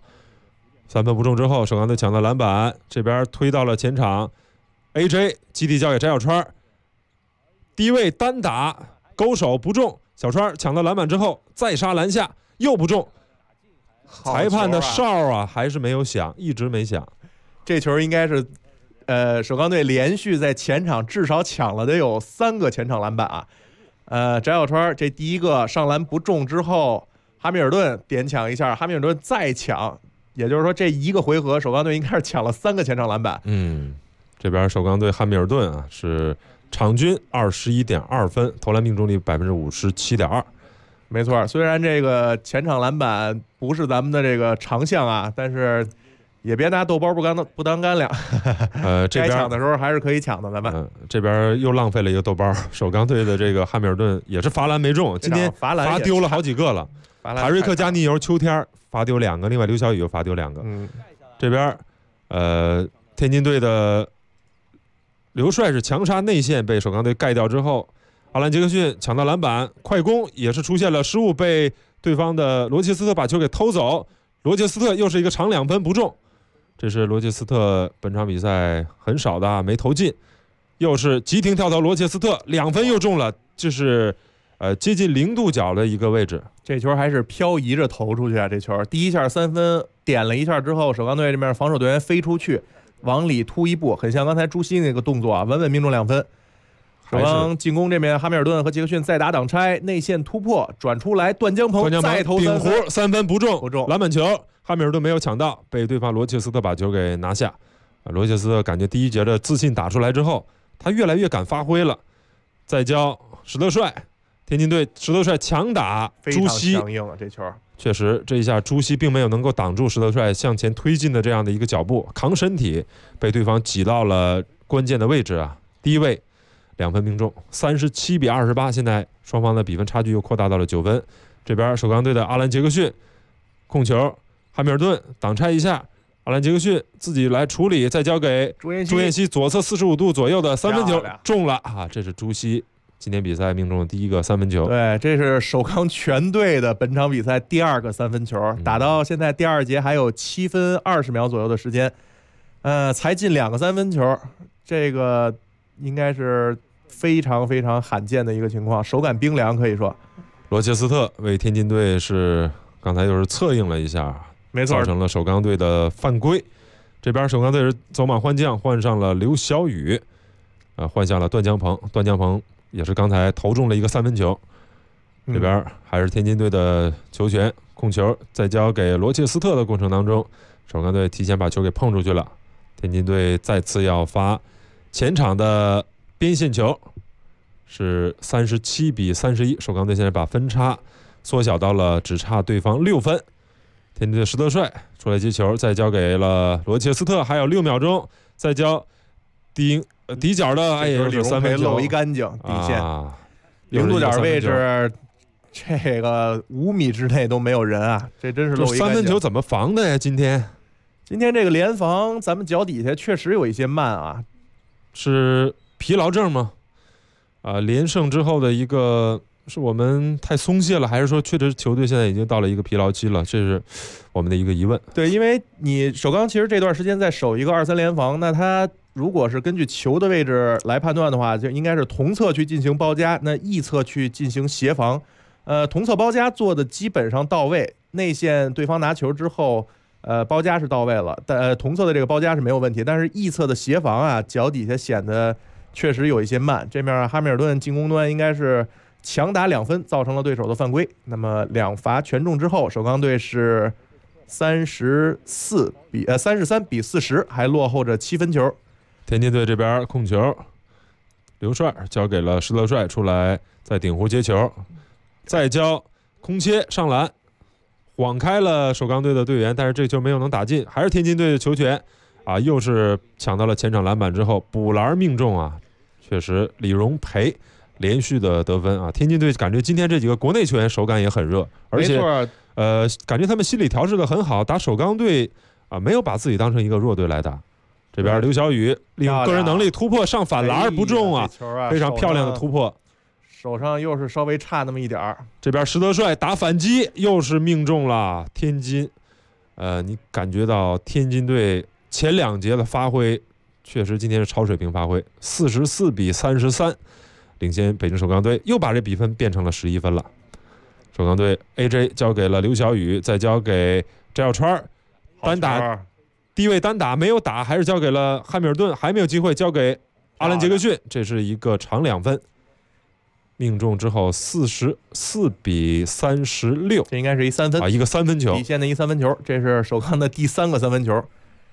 ，3分不中之后，首钢队抢到篮板，这边推到了前场 ，AJ 基地交给翟小川，低位单打勾手不中，小川抢到篮板之后再杀篮下又不中，裁判的哨啊还是没有响，一直没响。 这球应该是，首钢队连续在前场至少抢了得有3个前场篮板啊。翟小川这第一个上篮不中之后，哈密尔顿点抢一下，哈密尔顿再抢，也就是说这一个回合首钢队应该是抢了3个前场篮板。 这边首钢队哈密尔顿啊是场均21.2分，投篮命中率57.2%。 没错，虽然这个前场篮板不是咱们的这个长项啊，但是也别拿豆包不当干粮。 这边该抢的时候还是可以抢的，咱们。 这边又浪费了一个豆包，首钢队的这个汉密尔顿也是罚篮没中，今天罚丢了好几个了。塔瑞克加尼尤秋天罚丢2个，另外刘晓宇又罚丢2个。这边天津队的刘帅是强杀内线，被首钢队盖掉之后，阿兰杰克逊抢到篮板，快攻也是出现了失误，被对方的罗切斯特把球给偷走。罗切斯特又是一个长2分不中，这是罗切斯特本场比赛很少的没投进，又是急停跳投，罗切斯特2分又中了，这是接近0度角的一个位置。 这球还是漂移着投出去啊！这球第一下3分点了一下之后，首钢队这边防守队员飞出去，往里突一步，很像刚才朱熹那个动作啊，稳稳命中2分。首钢进攻这边，哈密尔顿和杰克逊再打挡拆，内线突破转出来，段江鹏再投顶弧3分不中，篮板球哈密尔顿没有抢到，被对方罗切斯特把球给拿下。罗切斯特感觉第一节的自信打出来之后，他越来越敢发挥了。再教史德帅，天津队史德帅强打朱熹， 非常强硬啊！这球确实，这一下朱熹并没有能够挡住史德帅向前推进的这样的一个脚步，扛身体被对方挤到了关键的位置啊，低位2分命中，37比28，现在双方的比分差距又扩大到了9分。这边首钢队的阿兰杰克逊控球，汉密尔顿挡拆一下，阿兰杰克逊自己来处理，再交给朱彦西左侧45度左右的3分球中了啊！这是朱熹今天比赛命中的第一个3分球。 对，这是首钢全队的本场比赛第2个3分球，打到现在第2节还有7分20秒左右的时间，才进2个3分球，这个应该是非常非常罕见的一个情况，手感冰凉可以说。 罗切斯特为天津队是刚才又是策应了一下， 没错， 造成了首钢队的犯规。这边首钢队是走马换将，换上了刘晓宇，换下了段江鹏，段江鹏也是刚才投中了一个3分球。这边还是天津队的球权控球，在交给罗切斯特的过程当中，首钢队提前把球给碰出去了。天津队再次要发前场的边线球，是37比31，首钢队现在把分差缩小到了只差对方6分。天津队史德帅出来接球，再交给了罗切斯特，还有6秒钟，再交底角的，哎呀，是3分球漏一干净，底线0度角位置，这个5米之内都没有人啊，这真是漏一干净。 3分球怎么防的呀？今天这个联防，咱们脚底下确实有一些慢啊， 是疲劳症吗？连胜之后的一个，是我们太松懈了，还是说确实球队现在已经到了一个疲劳期了？这是我们的一个疑问。 对，因为你首钢其实这段时间在守一个2-3联防，那他如果是根据球的位置来判断的话，就应该是同侧去进行包夹，那异侧去进行协防。同侧包夹做的基本上到位，内线对方拿球之后，包夹是到位了，但同侧的这个包夹是没有问题，但是异侧的协防啊，脚底下显得确实有一些慢。这面哈密尔顿进攻端应该是强打2分，造成了对手的犯规。那么2罚全中之后，首钢队是33比40，还落后着7分球。 天津队这边控球，刘帅交给了施德帅，出来在顶弧接球，再交空切上篮，晃开了首钢队的队员，但是这球没有能打进，还是天津队的球权啊，又是抢到了前场篮板之后补篮命中啊，确实李荣培连续的得分啊！天津队感觉今天这几个国内球员手感也很热，而且感觉他们心理调试的很好，打首钢队啊没有把自己当成一个弱队来打。这边刘晓宇利用个人能力突破上反篮不中啊，非常漂亮的突破， 手上又是稍微差那么一点儿。 这边施德帅打反击又是命中了天津，你感觉到天津队前2节的发挥确实今天是超水平发挥，44比33。领先北京首钢队，又把这比分变成了11分了。首钢队 AJ 交给了刘晓宇，再交给翟小川，单打低位单打没有打，还是交给了汉密尔顿，还没有机会交给阿兰杰克逊，这是一个长2分，命中之后44比36， 这应该是一3分啊，一个3分球， 底线的一3分球，这是首钢的第3个3分球。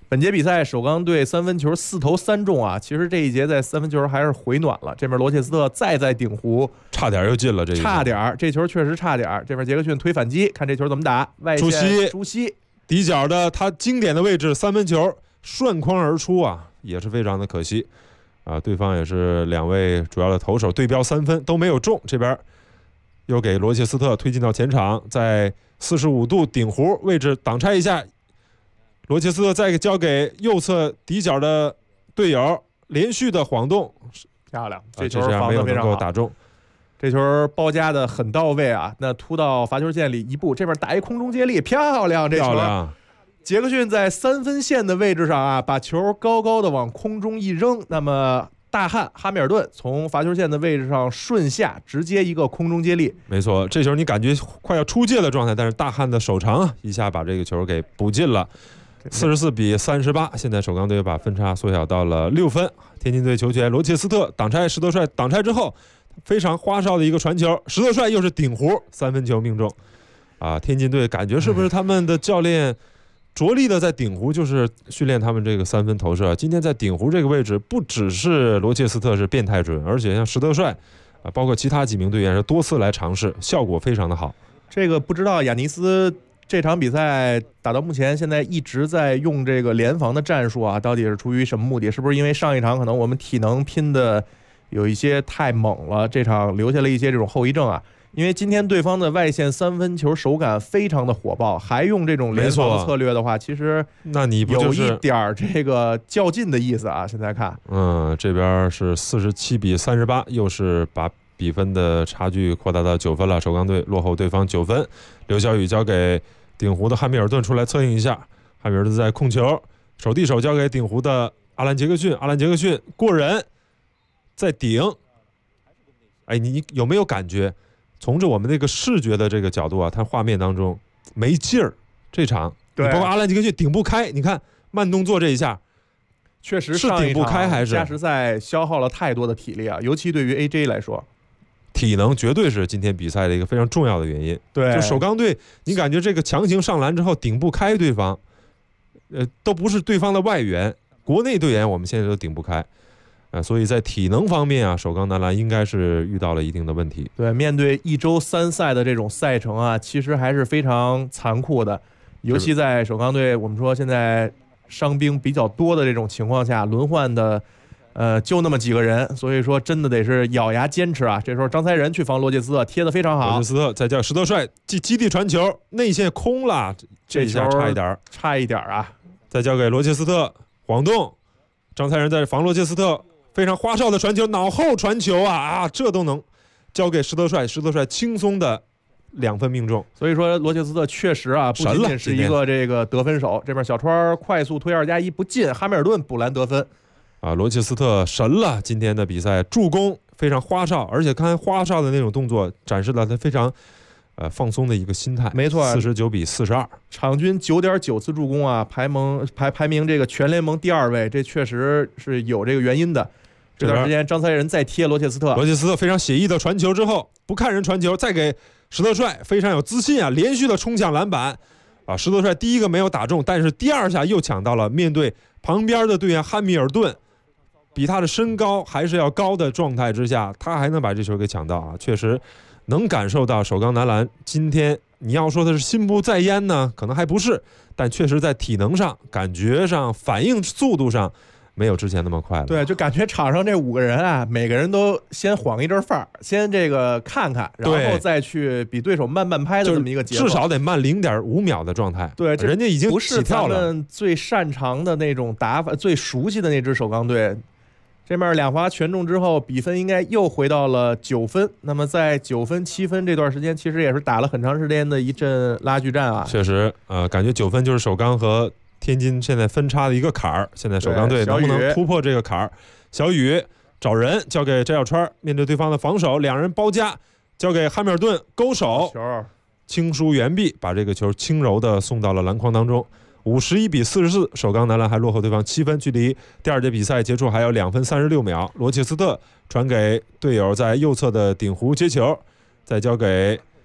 本节比赛首钢队三分球4投3中啊，其实这一节在三分球还是回暖了。这边罗切斯特再在顶弧， 差点又进了， 差点，这球确实差点。这边杰克逊推反击，看这球怎么打，外线朱熹底角的他经典的位置，三分球涮筐而出啊，也是非常的可惜啊。对方也是2位主要的投手对标3分都没有中，这边又给罗切斯特推进到前场，在45度顶弧位置挡拆一下。罗切斯特再交给右侧底角的队友，连续的晃动， 漂亮，这球防没有能得非常好， 够打中。 这球包夹的很到位啊，那突到罚球线里一步，这边打一空中接力，漂亮，这球。 漂亮。 杰克逊在3分线的位置上啊，把球高高的往空中一扔，那么大汉哈密尔顿从罚球线的位置上顺下，直接一个空中接力。 没错，这球你感觉快要出界的状态，但是大汉的手长一下把这个球给补进了。44比38，现在首钢队把分差缩小到了6分。天津队球权罗切斯特挡拆，石德帅挡拆之后，非常花哨的一个传球，石德帅又是顶弧3分球命中。啊，天津队感觉是不是他们的教练着力的在顶弧，就是训练他们这个3分投射？今天在顶弧这个位置，不只是罗切斯特是变态准，而且像石德帅啊，包括其他几名队员是多次来尝试，效果非常的好。 这个不知道亚尼斯这场比赛打到目前，现在一直在用这个联防的战术啊，到底是出于什么目的？是不是因为上一场可能我们体能拼的有一些太猛了，这场留下了一些这种后遗症啊？因为今天对方的外线3分球手感非常的火爆，还用这种联防策略的话，其实那你不就是有一点这个较劲的意思啊？现在看， 这边是47比38，又是把比分的差距扩大到9分了。首钢队落后对方9分。刘晓宇交给顶弧的汉密尔顿出来策应一下，汉密尔顿在控球，手递手交给顶弧的阿兰杰克逊，阿兰杰克逊过人，在顶。哎，你有没有感觉？从着我们那个视觉的这个角度啊，他画面当中没劲儿。这场， 对， 包括阿兰杰克逊顶不开，你看慢动作这一下， 确实是顶不开还是加时赛消耗了太多的体力啊，尤其对于 AJ 来说。 体能绝对是今天比赛的一个非常重要的原因。 对， 就首钢队，你感觉这个强行上篮之后顶不开对方，都不是对方的外援，国内队员我们现在都顶不开，所以在体能方面啊，首钢男篮应该是遇到了一定的问题。 对，面对1周3赛的这种赛程啊，其实还是非常残酷的，尤其在首钢队，我们说现在伤兵比较多的这种情况下，轮换的。就那么几个人，所以说真的得是咬牙坚持啊！这时候张才仁去防罗切斯特，贴得非常好。 罗切斯特再叫石德帅基地传球，内线空了，这一下差一点啊！再交给罗切斯特晃动，张才仁在防罗切斯特，非常花哨的传球，脑后传球啊，这都能交给石德帅，石德帅轻松的2分命中。 所以说罗切斯特确实啊，不仅仅是一个这个得分手，这边小川快速推2+1不进，哈密尔顿补篮得分。 罗切斯特神了！今天的比赛助攻非常花哨，而且看花哨的那种动作，展示了他非常放松的一个心态。 没错 ，49比42， 场均9.9次助攻啊，排名这个全联盟第2位，这确实是有这个原因的。这段时间张才仁再贴罗切斯特， 罗切斯特非常写意的传球之后，不看人传球，再给石德帅，非常有自信啊，连续的冲抢篮板啊！石德帅第一个没有打中，但是第2下又抢到了，面对旁边的队员汉密尔顿。比他的身高还是要高的状态之下，他还能把这球给抢到啊！确实能感受到首钢男篮今天你要说他是心不在焉呢，可能还不是，但确实在体能上、感觉上、反应速度上没有之前那么快了。 对，就感觉场上这5个人啊，每个人都先晃一阵范儿，先这个看看，然后再去比对手慢拍的这么一个节奏， 至少得慢0.5秒的状态。 对， 人家已经起跳了， 不是咱们最擅长的那种打法，最熟悉的那支首钢队。这面2罚全中之后，比分应该又回到了9分。那么在9分、7分这段时间，其实也是打了很长时间的一阵拉锯战啊。 确实，感觉9分就是首钢和天津现在分差的一个坎儿。现在首钢队能不能突破这个坎儿？小雨找人交给翟小川，面对对方的防守，两人包夹，交给汉密尔顿勾手，轻疏远臂，把这个球轻柔的送到了篮筐当中。51比44，首钢男篮还落后对方7分，距离第2节比赛结束还有2分36秒。罗切斯特传给队友在右侧的顶弧接球，再交给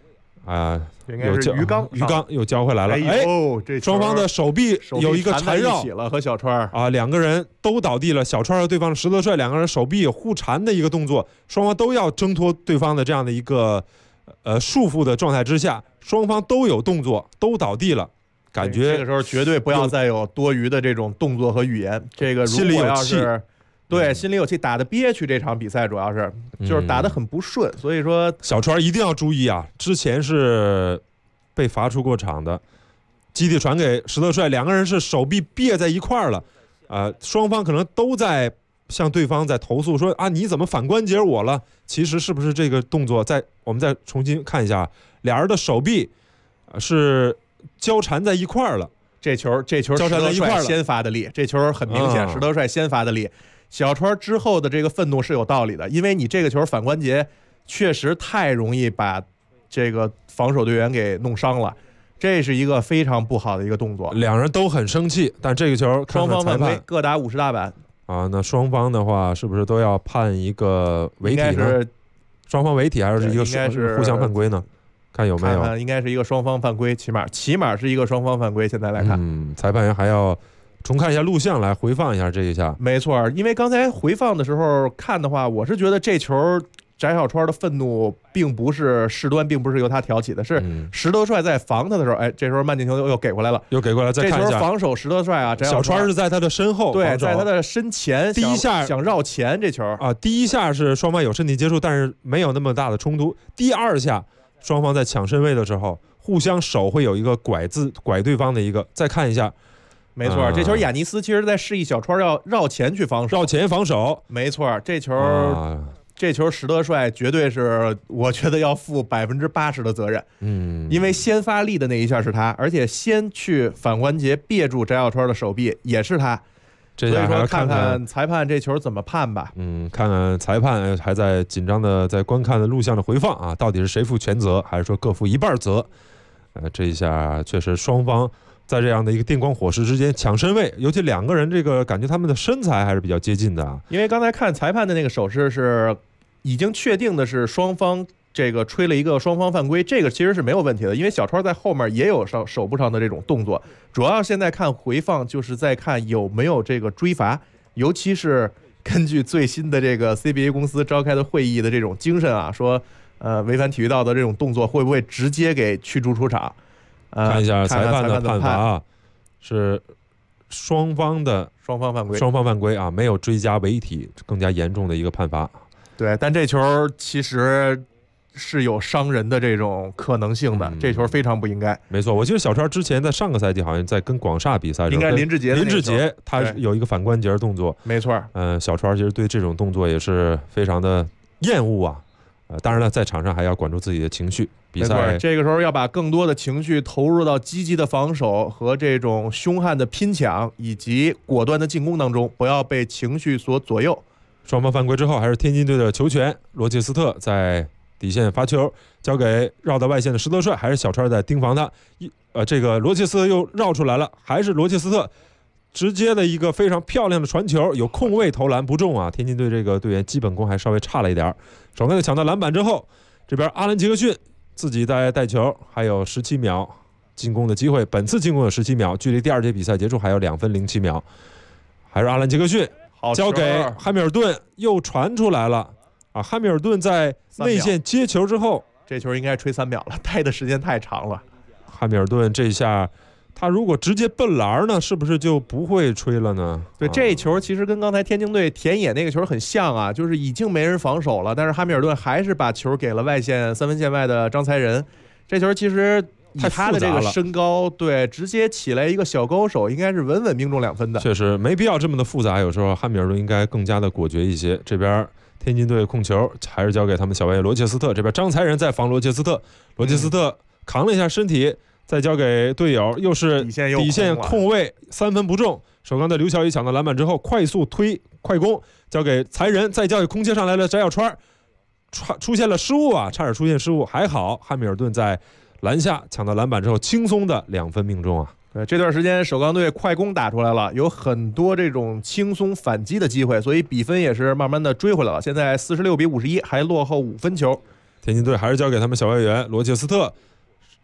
啊， 应该是鱼缸又交回来了。 哎呦，这双方的手臂有一个缠绕起了，和小川啊，两个人都倒地了。小川和对方的石德帅两个人手臂有互缠的一个动作，双方都要挣脱对方的这样的一个束缚的状态之下，双方都有动作，都倒地了。感觉这个时候绝对不要再有多余的这种动作和语言。这个如果要是对心里有气，打得憋屈，这场比赛主要是就是打得很不顺，所以说小川一定要注意啊！之前是被罚出过场的，基地传给石德帅，两个人是手臂别在一块儿了，双方可能都在向对方在投诉说啊，你怎么反关节我了？其实是不是这个动作我们再重新看一下，俩人的手臂是交缠在一块儿了。这球石德帅先发的力，这球很明显，石德帅先发的力。小川之后的这个愤怒是有道理的，因为你这个球反关节确实太容易把这个防守队员给弄伤了，这是一个非常不好的一个动作。 两人都很生气，但这个球看看双方犯规，各打50大板啊。那双方的话是不是都要判一个违体呢？双方违体还是一个互相犯规呢？看有没有？ 看应该是一个双方犯规，起码是一个双方犯规。现在来看， 裁判员还要重看一下录像，来回放一下这一下。 没错，因为刚才回放的时候看的话，我是觉得这球翟小川的愤怒并不是事端，并不是由他挑起的，是石德帅在防他的时候，这时候慢镜头又给过来了， 再看一下。 这球防守石德帅啊， 小川是在他的身后， 对，在他的身前， 第一下想绕前这球啊，第一下是双方有身体接触，但是没有那么大的冲突。第二下双方在抢身位的时候，互相手会有一个拐对方的一个。再看一下。 没错，这球亚尼斯其实在示意小川要绕前去防守， 绕前防守。 没错，这球石德帅绝对是，我觉得要负80%的责任。因为先发力的那一下是他，而且先去反关节别住翟小川的手臂也是他。 所以说看看裁判这球怎么判吧。 看看裁判还在紧张的在观看的录像的回放啊，到底是谁负全责，还是说各负一半责？这一下确实双方在这样的一个电光火石之间抢身位，尤其两个人这个感觉他们的身材还是比较接近的啊。 因为刚才看裁判的那个手势是已经确定的是双方这个吹了一个双方犯规，这个其实是没有问题的，因为小川在后面也有手部上的这种动作。主要现在看回放就是在看有没有这个追罚，尤其是根据最新的这个 CBA 公司召开的会议的这种精神啊，说违反体育道德这种动作会不会直接给驱逐出场？ 看一下裁判的判罚啊，是双方犯规啊，没有追加违体，更加严重的一个判罚。 对，但这球其实是有伤人的这种可能性的，这球非常不应该。 没错，我记得小川之前在上个赛季好像在跟广厦比赛， 应该林志杰他有一个反关节动作。 没错， 小川其实对这种动作也是非常的厌恶啊。当然了，在场上还要管住自己的情绪。比赛这个时候要把更多的情绪投入到积极的防守和这种凶悍的拼抢以及果断的进攻当中，不要被情绪所左右。 双方犯规之后，还是天津队的球权。罗切斯特在底线发球，交给绕到外线的石德帅，还是小川在盯防他。这个罗切斯特又绕出来了，还是罗切斯特直接的一个非常漂亮的传球，有空位投篮不中啊！天津队这个队员基本功还稍微差了一点。首先抢到篮板之后，这边阿兰杰克逊自己在带球，还有17秒进攻的机会。本次进攻有17秒，距离第二节比赛结束还有2分07秒。还是阿兰杰克逊交给汉密尔顿，又传出来了啊！汉密尔顿在内线接球之后， 这球应该吹3秒了，待的时间太长了。 汉密尔顿这下他如果直接奔篮呢，是不是就不会吹了呢？ 对，这球其实跟刚才天津队田野那个球很像啊，就是已经没人防守了，但是汉密尔顿还是把球给了外线3分线外的张才仁。这球其实以他的这个身高，对，直接起来一个小勾手，应该是稳稳命中2分的。 确实没必要这么的复杂，有时候汉密尔顿应该更加的果决一些。这边天津队控球还是交给他们小外援罗切斯特，这边张才仁在防罗切斯特，罗切斯特扛了一下身体。再交给队友，又是底线空位3分不中。首钢队刘晓宇抢到篮板之后，快速推快攻，交给才仁，再交给空切上来了翟小川，出现了失误啊，差点出现失误，还好汉密尔顿在篮下抢到篮板之后，轻松的2分命中啊。 对，这段时间首钢队快攻打出来了，有很多这种轻松反击的机会，所以比分也是慢慢的追回来了。现在46比51，还落后5分球。 天津队还是交给他们小外援罗切斯特。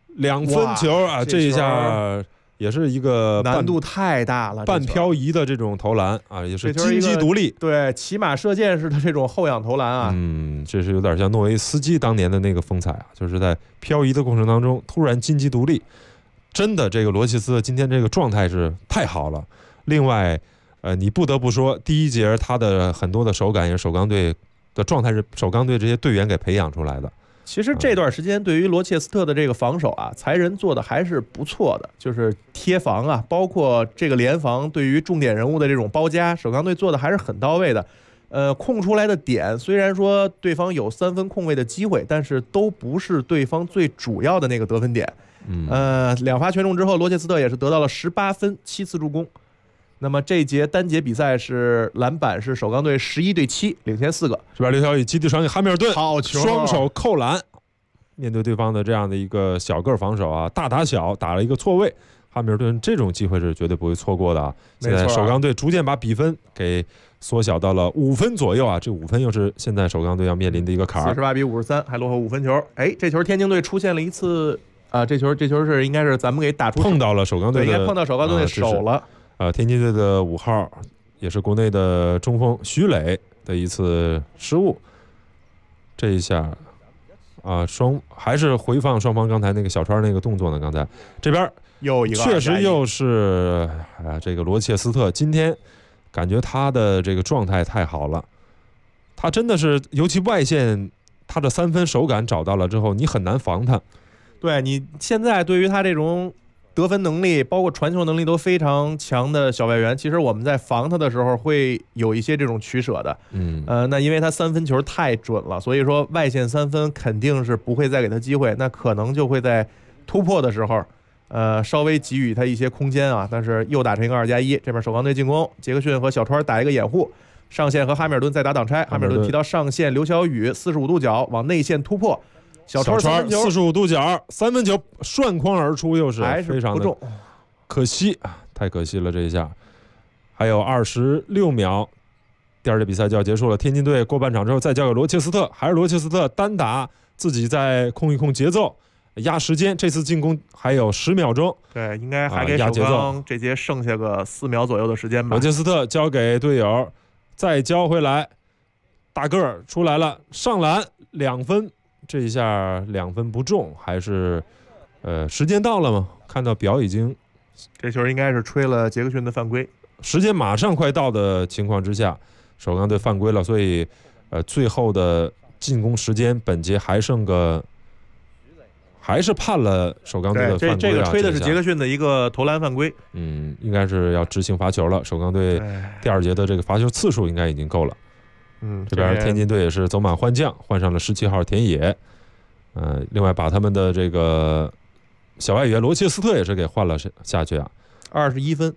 2分球啊，这一下也是一个难度太大了， 半漂移的这种投篮啊，也是金鸡独立， 对，骑马射箭式的这种后仰投篮啊。 这是有点像诺维斯基当年的那个风采啊，就是在漂移的过程当中突然金鸡独立。真的，这个罗切斯特今天这个状态是太好了。另外，你不得不说，第一节他的很多的手感也是首钢队的状态是首钢队这些队员给培养出来的。 其实这段时间对于罗切斯特的这个防守啊，才人做的还是不错的，就是贴防啊，包括这个联防对于重点人物的这种包夹，首钢队做的还是很到位的。空出来的点虽然说对方有3分空位的机会，但是都不是对方最主要的那个得分点。2发全中之后，罗切斯特也是得到了18分7次助攻。那么这一节单节比赛是篮板是首钢队11对7，领先4个。 这边刘晓宇基地传给哈密尔顿， 好球， 双手扣篮。面对对方的这样的一个小个防守啊，大打小打了一个错位，哈密尔顿这种机会是绝对不会错过的啊。现在首钢队逐渐把比分给缩小到了5分左右啊，这5分又是现在首钢队要面临的一个坎儿。 48比53，还落后5分球。这球天津队出现了一次这球是应该是咱们给打出碰到了首钢队的， 应该碰到首钢队的手了。 天津队的5号也是国内的中锋徐磊的一次失误。这一下还是回放双方刚才那个小川那个动作呢。刚才这边又一个确实又是这个罗切斯特今天感觉他的这个状态太好了，他真的是尤其外线他的3分手感找到了之后，你很难防他。 对，你现在对于他这种得分能力包括传球能力都非常强的小外援，其实我们在防他的时候会有一些这种取舍的。那因为他3分球太准了，所以说外线3分肯定是不会再给他机会，那可能就会在突破的时候稍微给予他一些空间啊。但是又打成一个2+1，这边首钢队进攻，杰克逊和小川打一个掩护，上线和哈密尔顿再打挡拆，哈密尔顿提到上线，刘晓宇45度角往内线突破，小川 45度角3分球涮筐而出，又是非常的可惜，太可惜了这一下。还有26秒，第2节比赛就要结束了。天津队过半场之后再交给罗切斯特，还是罗切斯特单打，自己再控一控节奏，压时间。这次进攻还有10秒钟， 对，应该还给首钢这节剩下个4秒左右的时间吧。 罗切斯特交给队友，再交回来，大个儿出来了，上篮2分。这一下2分不中，还是时间到了吗？看到表已经， 这球应该是吹了杰克逊的犯规， 时间马上快到的情况之下，首钢队犯规了，所以最后的进攻时间本节还剩个，还是判了首钢队的犯规。 这个吹的是杰克逊的一个投篮犯规， 应该是要执行罚球了。首钢队第2节的这个罚球次数应该已经够了。这边天津队也是走马换将，换上了17号田野，另外把他们的这个小外援罗切斯特也是给换了下去啊。 21分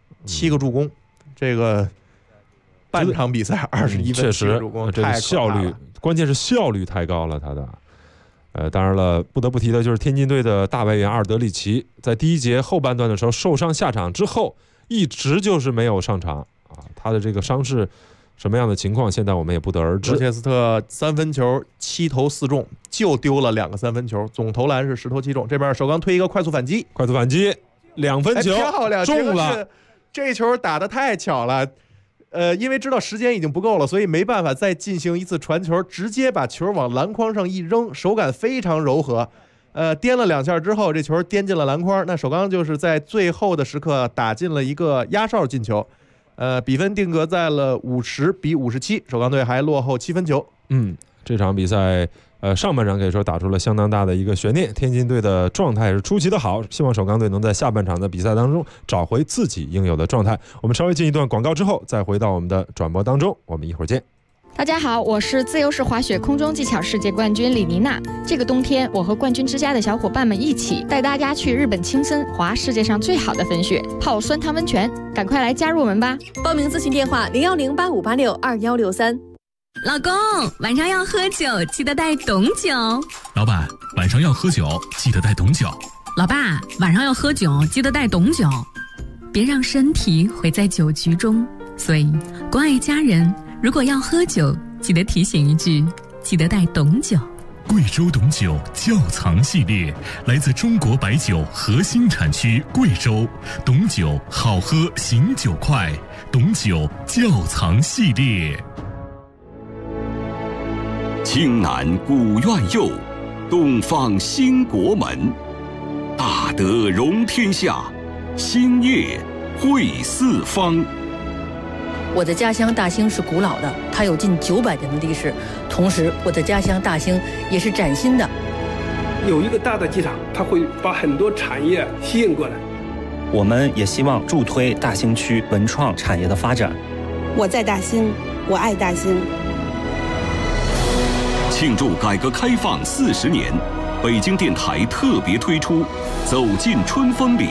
7个助攻，这个半场比赛21分确实 7个助攻， 这个效率，关键是效率太高了他的。当然了，不得不提的就是天津队的大外援阿尔德里奇，在第1节后半段的时候受伤下场之后，一直就是没有上场啊，他的这个伤势什么样的情况，现在我们也不得而知。 罗切斯特3分球7投4中，就丢了2个3分球，总投篮是10投7中。这边首钢推一个快速反击，2分球漂亮， 中了。 这球打得太巧了，因为知道时间已经不够了，所以没办法再进行一次传球，直接把球往篮筐上一扔，手感非常柔和。颠了2下之后，这球颠进了篮筐。那首钢就是在最后的时刻打进了一个压哨进球。比分定格在了50比57，首钢队还落后7分球。 这场比赛上半场可以说打出了相当大的一个悬念，天津队的状态是出奇的好，希望首钢队能在下半场的比赛当中找回自己应有的状态。我们稍微进一段广告之后再回到我们的转播当中，我们一会儿见。 大家好，我是自由式滑雪空中技巧世界冠军李妮娜。这个冬天，我和冠军之家的小伙伴们一起带大家去日本青森滑世界上最好的粉雪，泡酸汤温泉，赶快来加入我们吧！ 报名咨询电话010858621163。 老公，晚上要喝酒，记得带懂酒。 老板，晚上要喝酒，记得带懂酒。 老爸，晚上要喝酒，记得带懂酒。别让身体毁在酒局中。所以，关爱家人，如果要喝酒，记得提醒一句，记得带懂酒。 贵州董酒窖藏系列，来自中国白酒核心产区贵州，董酒好喝醒酒快，董酒窖藏系列。 青南古院右，东方兴国门，大德容天下，兴业惠四方。 我的家乡大兴是古老的，它有近900年的历史。同时，我的家乡大兴也是崭新的。 有一个大的机场，它会把很多产业吸引过来。 我们也希望助推大兴区文创产业的发展。 我在大兴，我爱大兴。 庆祝改革开放40年，北京电台特别推出《走进春风里》